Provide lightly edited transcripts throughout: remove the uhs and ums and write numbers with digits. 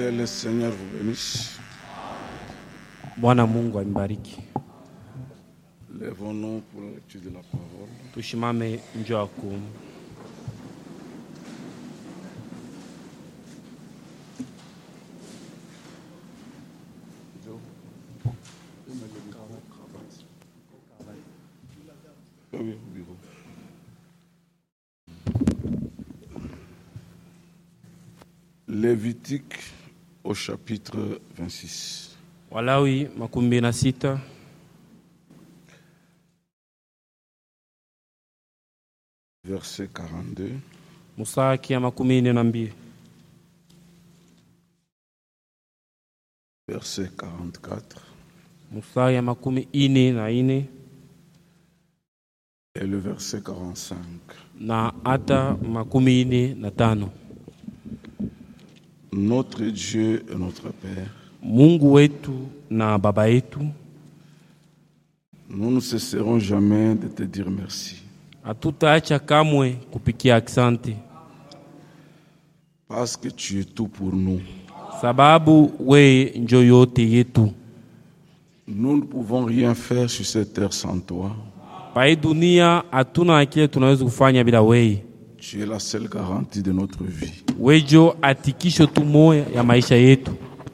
Que le Seigneur vous bénisse. Bwana Mungu amibariki. Lèvons-nous pour la lecture de la parole. Tushimame njoo yako. Lévitique au chapitre 26. Walawi 26 verset 42. Musaki ya 42 verset 44 Musaki ya 44 et le verset 45. na hata 45. Notre Dieu et notre Père, Mungu wetu na baba yetu, nous ne cesserons jamais de te dire merci. hatutaacha kamwe kupikia asante, Parce que tu es tout pour nous. sababu we njo yote yetu. Nous ne pouvons rien faire sur cette terre sans toi. Pa dunia hatuna kile tunaweza kufanya bila wewe. Tu es la seule garantie de notre vie. Wejo atikisho tu moya ya maisha yetu.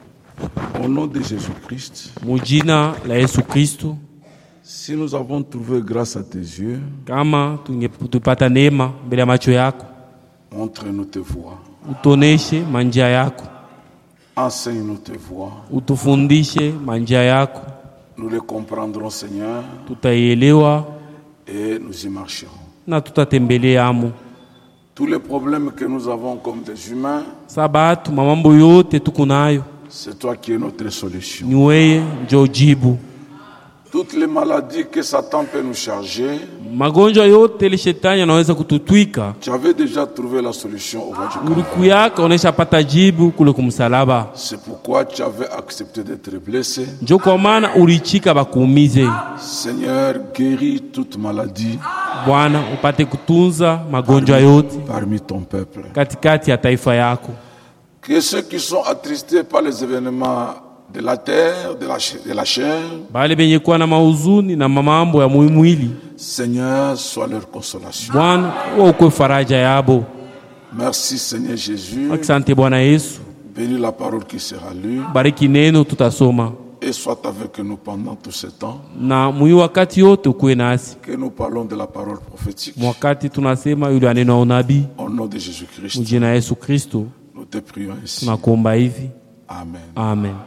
Au nom de Jésus-Christ, Mujina la Yesu Kristo, si nous avons trouvé grâce à tes yeux, kama tupata neema mbele ya macho yako, montre-nous tes voies. utoneshe manjia yako, Enseigne-nous tes voies. utufundishe manjia yako, Nous les comprendrons, Seigneur, tutaielewa et nous y marcherons. na tutatembelea amo. Tous les problèmes que nous avons comme des humains, Sabatu mamambo yote tukunayo, c'est toi qui es notre solution. ni wewe njo jibu. Toutes les maladies que Satan peut nous charger, Magonjwa yote ile shetani anaweza kututwika, tu avais déjà trouvé la solution au roi du Calvaire. ulikuyaka onesha pata jibu kule kumsalaba. C'est pourquoi tu avais accepté d'être blessé. Njo kwa maana ulichika bakuumize. Seigneur, guéris toute maladie Bwana, upate kutunza magonjwa yote parmi ton peuple. katikati ya taifa yako. Que ceux qui sont attristés par les événements de la terre, de la chair, Bale benye kuwa na mahuzuni na mamambo ya mwili, Seigneur, sois leur consolation. Bwana wewe ukwe faraja yabo. Merci Seigneur Jésus. Asante Bwana Yesu. Bénis la parole qui sera lue Bariki neno tutasoma, et sois avec nous pendant tout ce temps. na mwi wakati yote ukuwe nasi. Que nous parlons de la parole prophétique. Wakati tunasema yule aneno unabii, Au nom de Jésus-Christ, mjina Yesu Kristo nous te prions ainsi. tunakuomba hivi. Amen. Amen.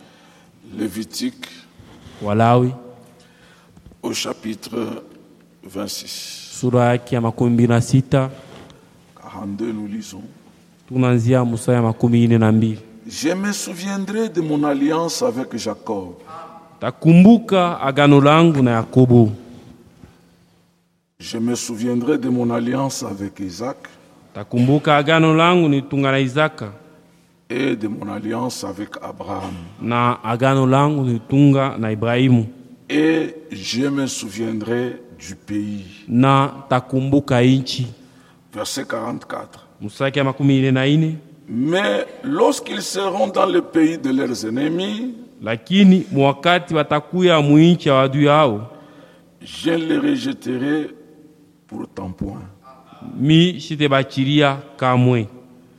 Lévitique Walawi au chapitre 26. sura yake ya 26 42, nous lisons. tunaanzia mstari ya 42. Je me souviendrai de mon alliance avec Jacob. Takumbuka agano langu na Yakobo. Je me souviendrai de mon alliance avec Isaac Takumbuka agano langu nitunga na Isaka, et de mon alliance avec Abraham. na agano langu nitunga na Ibrahimu. Et je me souviendrai du pays. Na takumbuka inchi. Verset 44. Mstari ya 44. Mais lorsqu'ils seront dans le pays de leurs ennemis, Lakini mwakati watakuya muinchi ya wadui yao, je les rejetterai pour ton point. mi shitebachiria kamwe.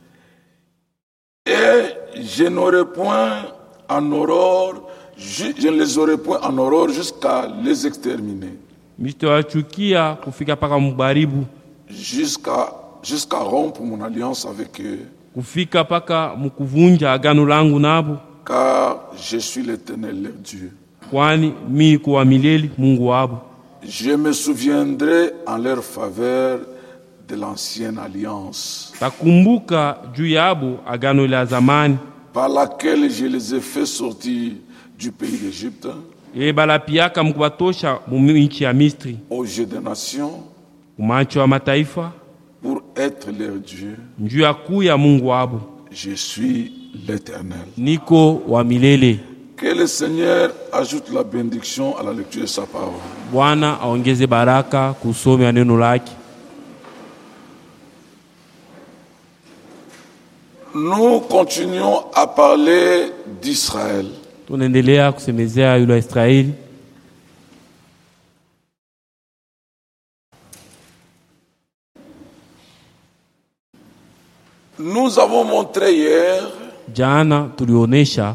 Et je n'aurai point en horreur, je ne les aurai point en horreur jusqu'à les exterminer. Mi shitewachukia kufika paka mbaribu, Jusqu'à rompre mon alliance avec eux. kufika paka mukuvunja agano langu nabo, Car je suis l'Éternel leur Dieu. kwani mi kuwa milele Mungu wabo. Je me souviendrai en leur faveur de l'ancienne alliance, Takumbuka juu yabo agano la zamani, par laquelle je les ai fait sortir du pays d'Égypte, balapiaka mkubatosha mu nchi ya Misri, aux yeux des nations, umacho wa mataifa, pour être leur Dieu. njuu ya kuya Mungu wabo. Je suis l'Éternel. Niko wa milele. Que le Seigneur ajoute la bénédiction à la lecture de sa parole. Bwana aongeze baraka kusoma neno lake. Nous continuons à parler d'Israël. Tunaendelea kusemezea yule wa Israeli. Nous avons montré hier Jana tulionesha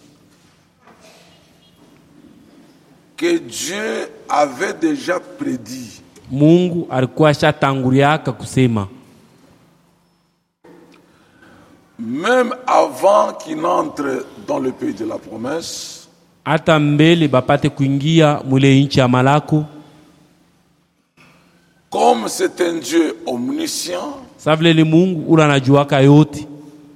que Dieu avait déjà prédit Mungu alikuwa shatanguliaka kusema même avant qu'il n'entre dans le pays de la promesse, hata mbele bapate kuingia mule nchi ya malako. comme c'est un Dieu omniscient, Savile ni Mungu ula anajuaka yote.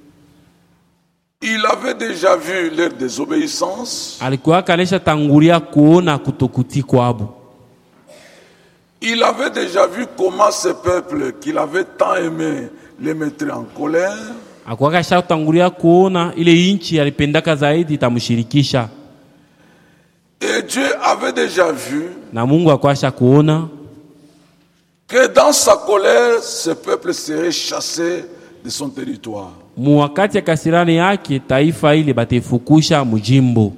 il avait déjà vu leur désobéissance. Alikuwa kanesha tangulia kuona kutokuti kwabo. Il avait déjà vu comment ce peuple qu'il avait tant aimé les mettait en colère. Alikuwa kasha tangulia kuona ile nchi alipendaka zaidi itamshirikisha. Et Dieu avait déjà vu Na Mungu akwasha kuona que dans sa colère, ce peuple serait chassé de son territoire. muwakati ya kasirani yake taifa ile batefukusha mujimbo.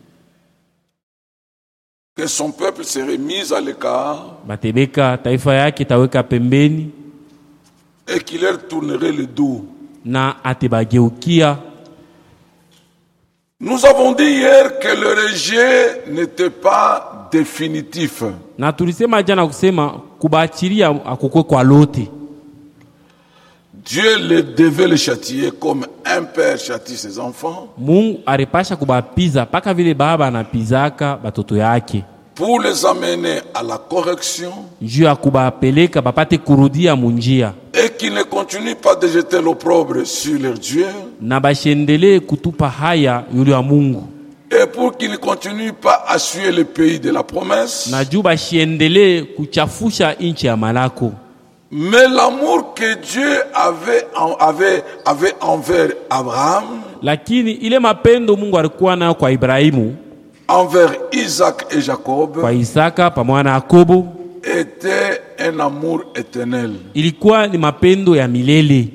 Que son peuple serait mis à l'écart Batebeka taifa yake taweka pembeni et qu'il leur tournerait le dos. na atebageukia. Nous avons dit hier que le rejet n'était pas définitif. Na tulisema jana kusema kubachilia akukwe kwa lote. Dieu le devait le châtier comme un père châtie ses enfants Mungu arepasha kubapiza paka vile baba anapizaka batoto yake. pour les amener à la correction Njuu ya kubapeleka bapate kurudia munjia. et qu'ils ne continuent pas de jeter l'opprobre sur leur Dieu Na bashendele kutupa haya yule wa Mungu. et pour qu'ils ne continuent pas à suer le pays de la promesse. Na juu bashendele kuchafusha inchi ya malako. Mais l'amour que Dieu avait envers Abraham, Lakini ile mapendo Mungu alikuwa nayo kwa Ibrahimu, envers Isaac et Jacob, kwa Isaka pamoja na Yakobo, était un amour éternel. ilikuwa ni mapendo ya milele.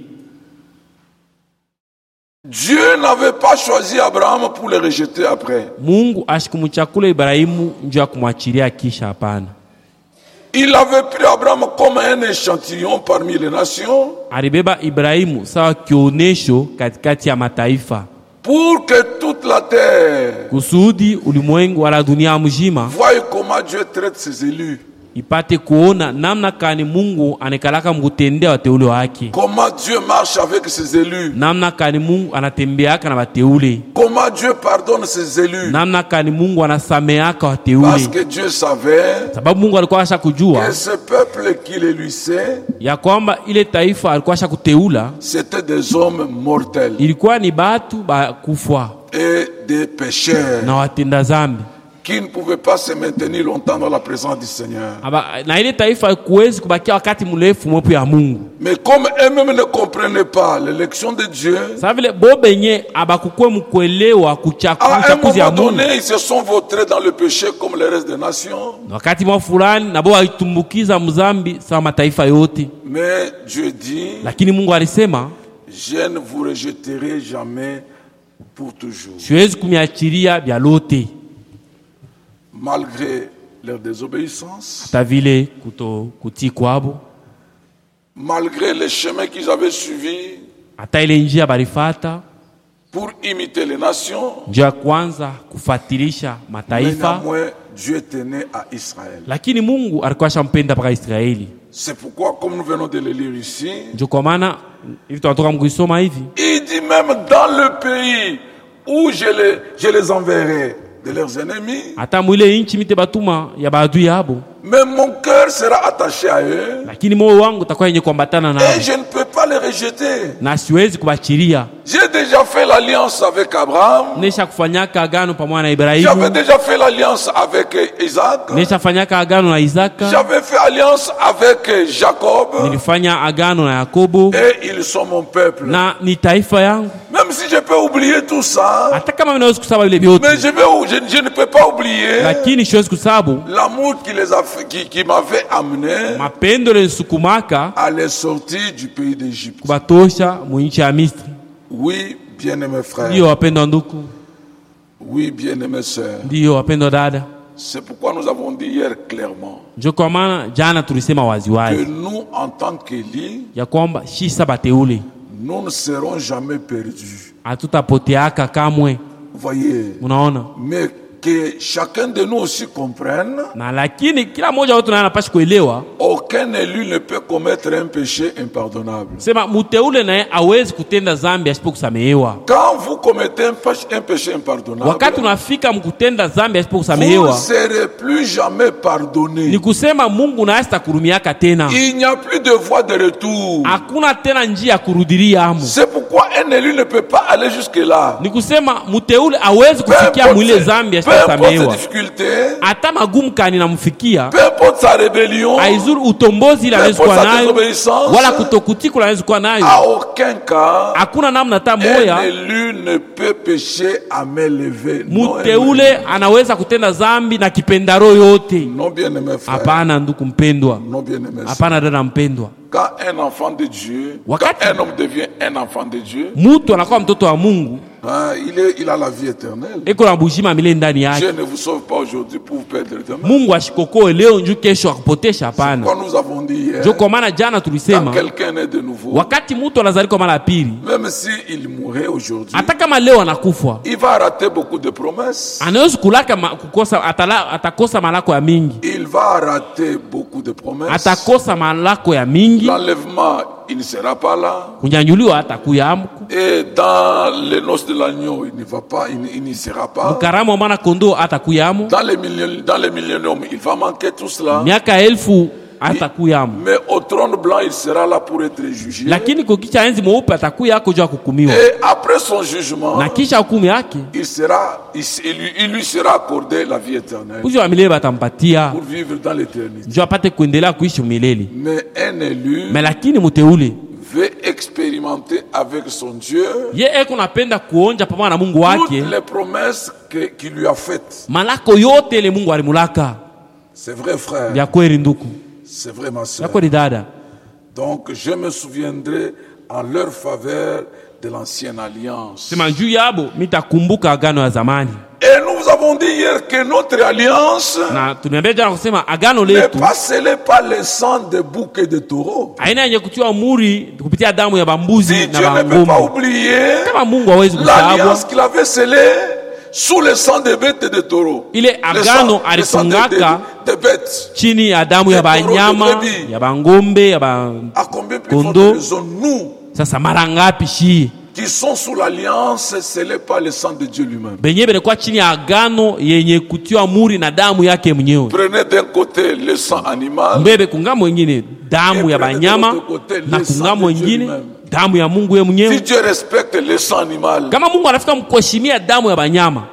Dieu n'avait pas choisi Abraham pour le rejeter après. Mungu ashikumuchakula Ibrahimu njuu ya kumwachilia kisha, hapana. Il avait pris Abraham comme un échantillon parmi les nations Alibeba Ibrahimu sawa kionesho katikati ya mataifa, pour que toute la terre kusudi ulimwengu wala dunia mzima voie comment Dieu traite ses élus, ipate kuona namna kani Mungu anekalaka mkutendea wateule wake, comment Dieu marche avec ses élus, namna kani Mungu anatembeaka na wateule, comment Dieu pardonne ses élus. namna kani Mungu anasameaka Parce wateule. que Dieu savait Sababu Mungu alikuwa asha kujua que ce peuple qu'il élissait, ya kwamba ile taifa alikuwa asha kuteula c'était des hommes mortels ilikuwa ni batu ba kufwa et des pécheurs na watenda zambi. qui ne pouvaient pas se maintenir longtemps dans la présence du Seigneur. Na ile taifa kuwezi kubakia wakati mrefu mwepo ya Mungu. Mais comme eux-mêmes ne comprenaient pas l'élection de Dieu, Sasa vile bobenye abakukwe mkuelewa à un kuchakuzi ya moment Mungu. donné, ils se sont vautrés dans le péché comme le reste des nations. Wakati mwa fulani nabo walitumbukiza mzambi sawa mataifa yote. Mais Dieu dit, Lakini Mungu alisema, je ne vous rejetterai jamais pour toujours. siwezi kumiachilia vya lote. Malgré leur désobéissance, Hata vile kutii kwabo, malgré les chemins qu'ils avaient suivis hata ile njia balifata pour imiter les nations, njia ya kwanza kufatilisha mais mataifa. néanmoins, Dieu tenait à Israël. Lakini Mungu alikuwa shampenda paka Israeli. C'est pourquoi, comme nous venons de le lire ici, Ndio kwa maana hivi tunatoka mkisoma hivi, il dit même dans le pays où je les enverrai de leurs ennemis, hata mwile inchi mite batuma ya baadui yabo, mais mon cœur sera attaché à eux lakini moyo wangu utakuwa yenye kuambatana nao et je ne peux pas les rejeter. na siwezi kubachilia. J'ai déjà fait l'alliance avec Abraham, Nesha kufanyaka agano pamoja na j'avais Ibrahimu, déjà fait l'alliance avec Isaac, nesha fanyaka agano na Isaka, j'avais fait alliance avec Jacob, nilifanya agano na Yakobo, et ils sont mon peuple. na ni taifa yangu. Même si je peux oublier tout ça, Hata kama ninaweza kusahau vile vyote, mais je ne peux pas oublier lakini siwezi kusahau l'amour qui m'avait amené mapendo lenisukumaka à les sortir du pays d'Égypte. kubatosha mu nchi ya Misri. Oui, bien-aimés frères. Ndiyo wapendwa ndugu, Oui, bien-aimés sœurs. ndiyo wapendwa dada. C'est pourquoi nous avons dit hier clairement Ndio kwa maana jana tulisema que waziwazi nous, en tant qu'Élie, ya kwamba sisi bateule nous ne serons jamais perdus. hatutapoteaka kamwe. Vous voyez? Unaona? Mais que chacun de nous aussi comprenne, Na lakini kila mmoja wetu anapaswa kuelewa aucun élu ne peut commettre un péché impardonnable. sema mteule naye hawezi kutenda dhambi asipokusamehewa. Quand vous commettez un péché impardonnable, Wakati unafika mkutenda dhambi vous ne asipokusamehewa, serez plus jamais ni pardonné. kusema Mungu naye sitakurumiaka tena. Il n'y a plus de voie de retour. Hakuna tena njia ya kurudilia amo. C'est pourquoi un élu ne peut pas aller jusque-là. Ni kusema mteule hawezi Peu kufikia mwile importe dhambi ses asipokusamehewa. difficultés, Hata magumu kani namfikia, peu importe sa rébellion, haizuru utombozi ile anaweza kuwa nayo désobéissance, wala kutokutii kule anaweza kuwa nayo. à aucun cas, Hakuna namna hata un moya élu ne peut pécher à main levée. Non, mteule anaweza kutenda dhambi na kipendaro yote. non, bien-aimé frère. Hapana ndugu mpendwa, Non, bien-aimé. hapana dada mpendwa. Quand un enfant de Dieu, Wakati- quand un homme devient un enfant de Dieu, Mtu anakuwa mtoto wa Mungu, il a la vie éternelle. eko na bujima milele ndani Dieu yake. ne vous sauve pas aujourd'hui pour vous perdre demain. Mungu ashikokoe leo njoo kesho akupotesha, hapana. Quand nous avons dit hier, Ndio kwa maana jana quand tulisema quelqu'un est de nouveau, wakati mtu anazalika mara ya pili, même s'il mourrait aujourd'hui, hata kama leo anakufa, il va rater beaucoup de promesses. anaweza kulaka kukosa, atakosa malako ya mingi, Il va rater beaucoup de promesses. atakosa malako ya mingi, L'enlèvement, il ne sera pas là. kunyanyuliwa hatakuya amku, Et dans les noces de l'agneau, il ne va pas, il n'y sera pas. mkaramu wa mwana kondoo hatakuya Dans les milléniums, il va manquer tout cela. miaka 1000 hatakuya. Mais au trône blanc, il sera là pour être jugé. Lakini kukicha enzi mweupe atakuya ako juu ya kuhukumiwa, Et après son jugement, na kisha hukumu yake il lui sera accordé la vie éternelle uzi wa milele batampatia pour vivre dans l'éternité. njoo apate kuendelea kuishi milele. Mais un élu Me lakini mteule veut expérimenter avec son Dieu ye eko napenda kuonja pamoja na Mungu wake toutes les promesses qu'il lui a faites. malako yote ile Mungu alimulaka. C'est vrai, frère. Vya kweli nduku, C'est vrai, ma vya soeur. kweli dada. Donc, je me souviendrai en leur faveur de l'ancienne alliance. Sema juu yabo mitakumbuka agano ya zamani, Et nous avons dit hier que notre alliance na tumeambia jana kusema agano n'est letu pas scellée par le sang de boucs et de taureaux. aina yenye kutiwa muri kupitia damu ya bambuzi Si na Dieu ne peut pas bangombe. oublier Kama Mungu hawezi kusahau l'alliance qu'il avait scellée sous le sang de bêtes et de taureaux. ile agano Le sang alifungaka de bêtes. chini ya damu ya banyama, ya bangombe, ya À combien plus forte kondo. raison nous Sasa mara ngapi shi qui sont sous l'alliance scellée par le sang de Dieu lui-même. benye belikuwa chini ya agano yenye kutiwa muri na damu yake mwenyewe. Prenez d'un côté le sang animal, Mbebe kungamo wengine damu ya banyama na kungamo wengine damu ya Mungu yeye si mwenyewe. Dieu respecte le sang animal, Kama Mungu anafika mkuheshimia damu ya banyama,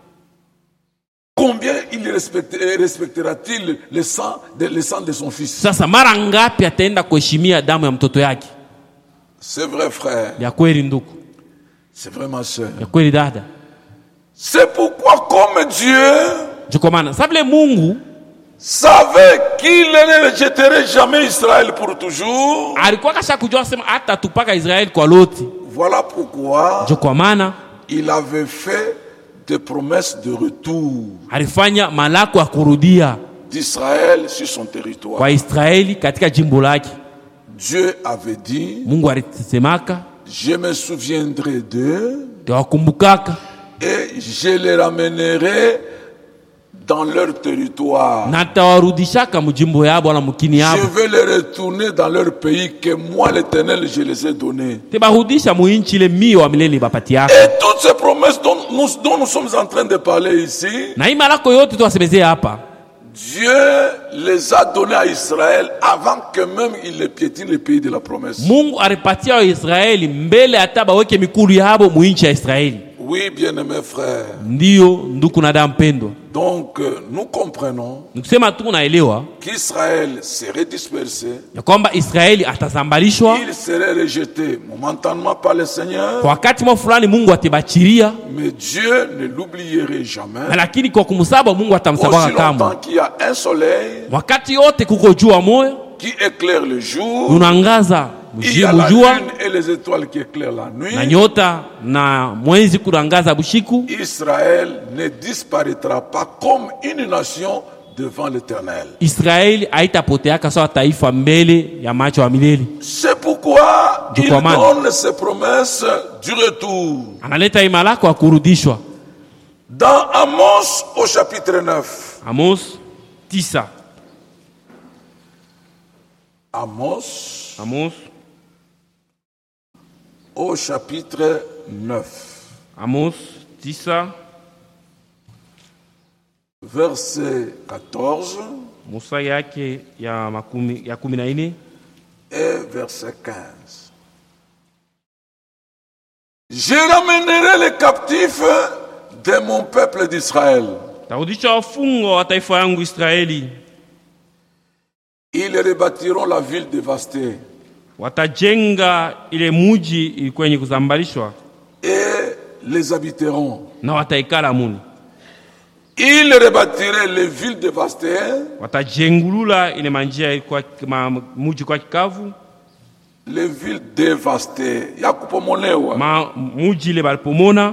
combien il respectera-t-il le sang de son fils? sasa mara ngapi ataenda kuheshimia damu ya mtoto yake? C'est vrai, frère. Ya kweli ndugu, C'est vrai, ma soeur. ya kweli dada. C'est pourquoi, comme Dieu Kwa maana sabile Mungu savait qu'il ne rejetterait jamais Israël pour toujours, alikuwa kasha kujua sema hata tupaka Israeli kwa loti. voilà pourquoi Kwa maana il avait fait des promesses de retour alifanya malako ya kurudia d'Israël sur son territoire. kwa Israeli katika jimbo lake. Dieu avait dit, Mungu alisemaka je me souviendrai d'eux tawakumbukaka et je les ramènerai dans leur territoire. na tawarudishaka mjimbo yabo wala mukini Je yabo, vais les retourner dans leur pays que moi l'Éternel je les ai donné. tebarudisha muinchi ile mio wa milele bapatiaka. Et toutes ces promesses dont nous sommes en train de parler ici, Na hii malako yote tuwasemezea hapa, Dieu les a donnés à Israël avant que même il ne piétine le pays de la promesse. Mungu alipatia wa Israeli mbele hata baweke mikulu yabo muinchi ya Israeli. Oui, bien-aimés frères. Ndiyo nduku na damu mpendwa, Donc, nous comprenons nikusema tu naelewa qu'Israël serait dispersé, ya kwamba Israeli atazambalishwa il serait rejeté momentanément par le Seigneur, kwa wakati mwa fulani, Mungu atibachiria, mais Dieu ne l'oublierait jamais. lakini kwa kumsaba Mungu atamsabaka Aussi longtemps kamwe. qu'il y a un soleil Wakati yote kuko jua moyo qui éclaire le jour, unangaza il y a la lune et les étoiles qui éclairent la nuit. na nyota na mwezi kurangaza bushiku. Israël ne disparaîtra pas comme une nation devant l'Éternel. Israeli haitapoteaka sawa taifa mbele ya macho ya milele. C'est pourquoi il donne ses promesses du retour. Analeta imalako ya kurudishwa. Dans Amos au chapitre 9. Amos 9. Amos au chapitre 9. Amos 9. Verset 14. Musa yake ya 14 et verset 15. Je ramènerai les captifs de mon peuple d'Israël. Tarudisha wafungo wa taifa yangu Israeli. Ils rebâtiront la ville dévastée. Watajenga ile muji ilikuwa yenye kuzambalishwa. Et les habiteront. Na wataikala muni. Ils rebâtiraient les villes dévastées. Watajengulula ile manjia ilikuwa muji kwa kikavu. Les villes dévastées. Yakupomolewa. Muji ile balipomona.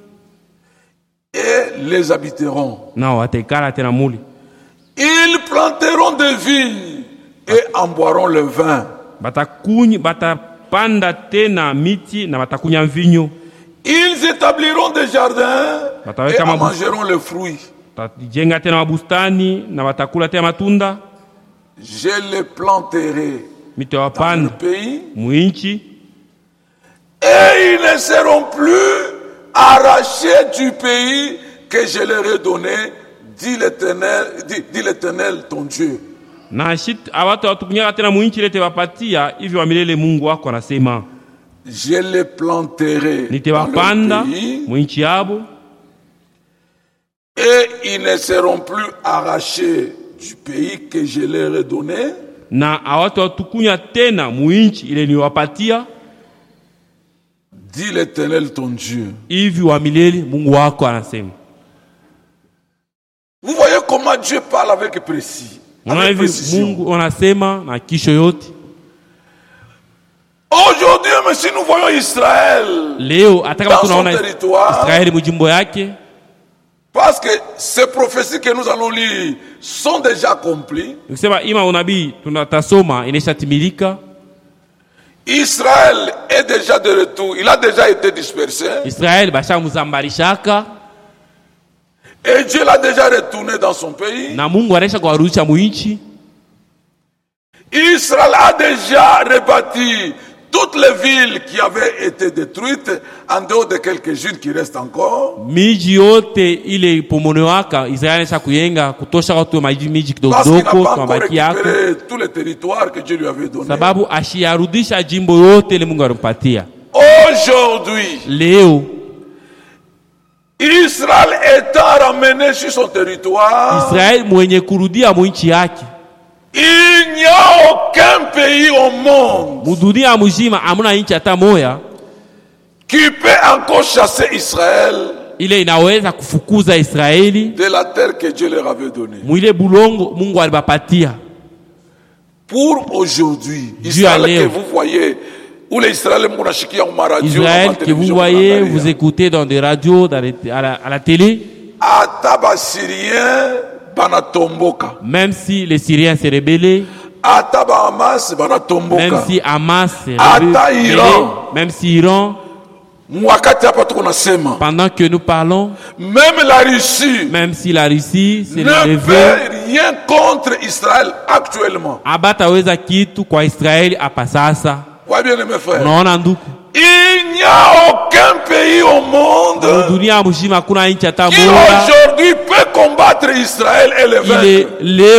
Et les habiteront. Na wataikala tena muli. Ils planteront des vignes et en boiront le vin. Batapanda tena miti na batakunya mvinyo. Ils établiront des jardins et en mangeront les fruits. Jenga tena mabustani na batakula tena matunda. Je les planterai dans le pays muinchi. Et ils ne seront plus arrachés du pays que je leur ai donné, dit l'Éternel ton Dieu. Na shit awatu watukunyaka tena muinchi lete wapatia hivi wa milele Mungu wako anasema. Je les planterai nitewapanda muinchi yabo. Et ils ne seront plus arrachés du pays que je leur ai donné. Na awatu watukunya tena muinchi ile niwapatia. Dit l'Éternel ton Dieu. Hivi wa milele Mungu wako anasema. Vous voyez comment Dieu parle avec précision. Mungu anasema na kisho yote. Aujourd'hui, même si nous voyons Israël dans son territoire, Israeli mujimbo yake, parce que ces prophéties que nous allons lire sont déjà accomplies. Nikisema ima unabii tunatasoma ineshatimilika. Israël est déjà de retour, il a déjà été dispersé. Israël basha muzambarishaka. Et Dieu l'a déjà retourné dans son pays. Na Mungu anesha kuwarudisha muinchi. Israël a déjà rebâti toutes les villes qui avaient été détruites, en dehors de quelques-unes qui restent encore. Miji yote ile ipomonewaka Israeli anesha kuyenga kutosha watu miji kidogo kwa mabaki yake. Tous les territoires que Dieu lui avait donnés. Sababu ashiyarudisha jimbo yote ile Mungu alimpatia. Aujourd'hui, leo Israël étant ramené sur son territoire, Israël mwenye kurudia muinchi yake. Il n'y a aucun pays au monde mudunia mujima amuna inchi hata moya qui peut encore chasser Israël ile inaweza kufukuza Israeli de la terre que Dieu leur avait donnée. Mwile bulongo Mungu alibapatia. Pour aujourd'hui, Israël que vous voyez, où les Israéliens Israël que vous voyez, vous écoutez dans des radios, à la télé. Même si les Syriens se rebellaient, même si Hamas se rebellait, même si Iran, pendant que nous parlons, même la Russie, même si la Russie se ne fait rien contre Israël actuellement. Abataweza kitu kwa Israeli hapa sasa. Bien, mes frères. Il n'y a aucun pays au monde qui aujourd'hui peut combattre Israël et le vaincre. Il n'y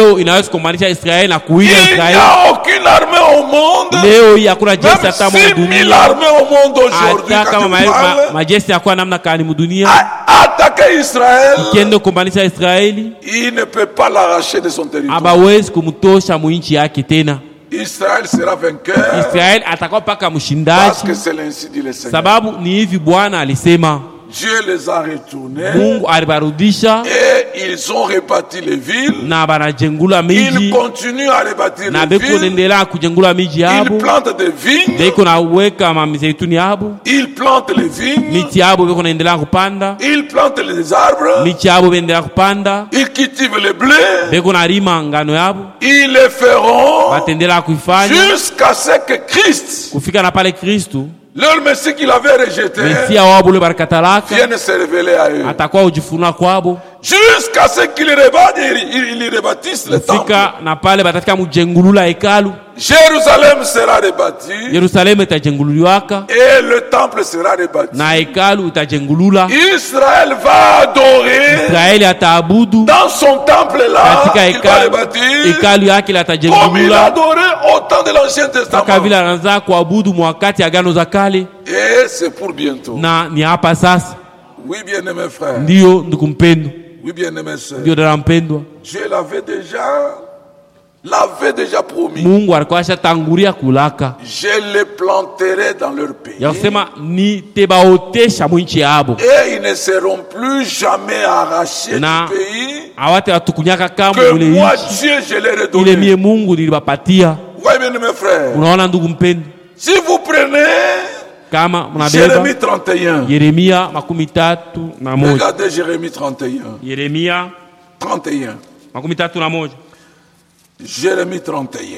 a aucune armée au monde, même 6000 armées au monde aujourd'hui, attaquer Israël, il ne peut pas l'arracher de son territoire. Israël sera vainqueur. Israel atakuwa paka mshindaji. Parce que c'est l'ainsi dit le Seigneur. Sababu ni hivi Bwana alisema. Dieu les a retournés. Mungu alibarudisha Et ils ont rebâti les villes. na banajengula Ils miji continuent à rebâtir na les beko villes. naendelea kujengula miji Ils yabo, plantent des vignes. beko naweka mamizeituni yabo, Ils plantent les vignes. miti yabo beko naendelea kupanda, Ils plantent les arbres. miti yabo bendelea kupanda, Ils cultivent le blé. beko narima ngano yabo, Ils le feront batendelea kuifanya jusqu'à ce que Christ, kufika na pale Kristu leur Messie qu'il avait rejeté, Mesia wabo ule barakatalaka vienne se révéler à eux. atakuwa ujifunua kwabo, Jusqu'à ce qu'ils rebâtissent le temple. kufika na pale batafika mujengulula hekalu, Jérusalem sera rebâti Yerusalemu itajengululiwaka et le temple sera rebâti. na hekalu itajengulula. Israël va adorer Israeli ataabudu dans son temple là katika qu'il va rebâtir hekalu yake comme il latajengulula, adorait au temps de l'Ancien kaka Testament. vile anaanza kuabudu mwakati agano za kale, Et c'est pour bientôt. na ni hapa sasa. Oui, bien-aimés frères. Ndiyo ndugu mpendwa, Oui, bien-aimés sœurs. ndio dada mpendwa, Dieu l'avait déjà promis. Mungu alikuwa ashatangulia kulaka Je les planterai dans leur pays. ya kusema nitebaotesha mwinchi yabo Et ils ne seront plus jamais arrachés na du pays awate watukunyaka kama que ule moi, nchi Dieu, je leur ai ile donné. mie Mungu nilibapatia. Oui, bien-aimés frères. Unaona ndugu mpendwa, Si vous prenez kama mnabeba Jérémie 31, Yeremia 31, regardez Jérémie 31. Yeremia 31. 31, Jérémie 31.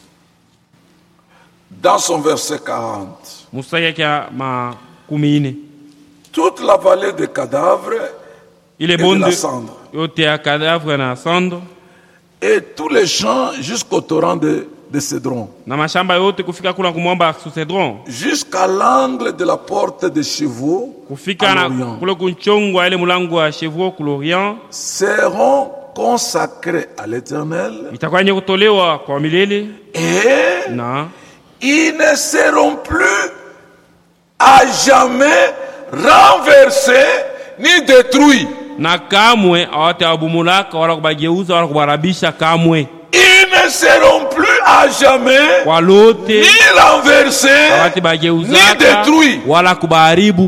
Dans son verset 40. mstari yake ya 14, Toute la vallée des cadavres ile et de bonde la cendre, yote ya kadavre na sando et tous les champs jusqu'au torrent de Cédron, na mashamba yote kufika kula kumwamba Susedron, jusqu'à l'angle de la porte des chevaux kufika à na l'Orient, kule kunchongwa ile mulango wa Chevreau kulorient, seront consacrés à l'Éternel, itakuwa yenye kutolewa kwa milele, et na ils ne seront plus à jamais renversés ni détruits. na kamwe awatawabumulaka wala kubageuza wala kubarabisha kamwe, Ils ne seront plus à jamais kwa lote ni renversés ni awatibageuzaka détruits. wala kubaharibu.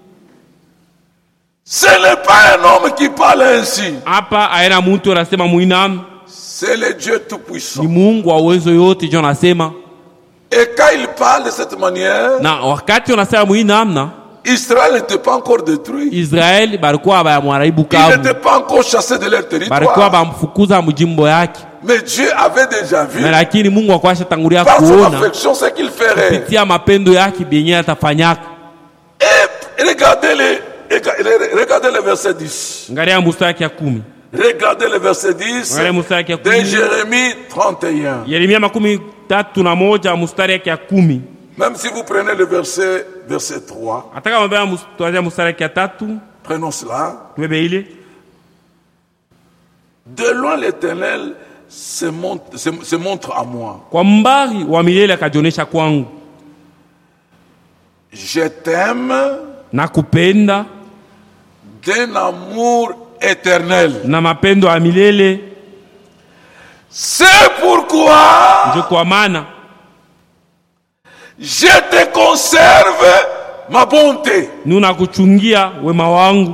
Ce n'est pas un homme qui parle ainsi. Hapa aina mtu anasema muinam, C'est le Dieu Tout-Puissant. ni Mungu wa uwezo yote ndio anasema. Et quand il parle de cette manière, Na wakati unasema muinamna, Israël n'était pas encore détruit. Israeli balikuwa bayamwaribu Ils kavu, n'étaient pas encore chassés de leur balikuwa territoire. bamfukuza mujimbo yake, Mais Dieu avait déjà vu, na lakini Mungu akwasha tangulia par son kuona affection, ce qu'il ferait. kupitia mapendo yake benye atafanyaka. Et regardez le verset 10. Angalia mstari ya 10, Regardez le verset 10 angalia mstari ya de 10, Jérémie 31. Yeremia 31 mstari ya 10. Même si vous prenez le verset 3, Ataka mabaya tuanze mstari ya 3, prenons cela. tubebe ile. De loin l'Éternel se montre à moi. Kwa mbali wa milele akajionesha kwangu, Je t'aime na kupenda d'un amour éternel. na mapendo ya milele. C'est pourquoi Ndio kwa maana je te conserve ma bonté. nuna kuchungia wema wangu.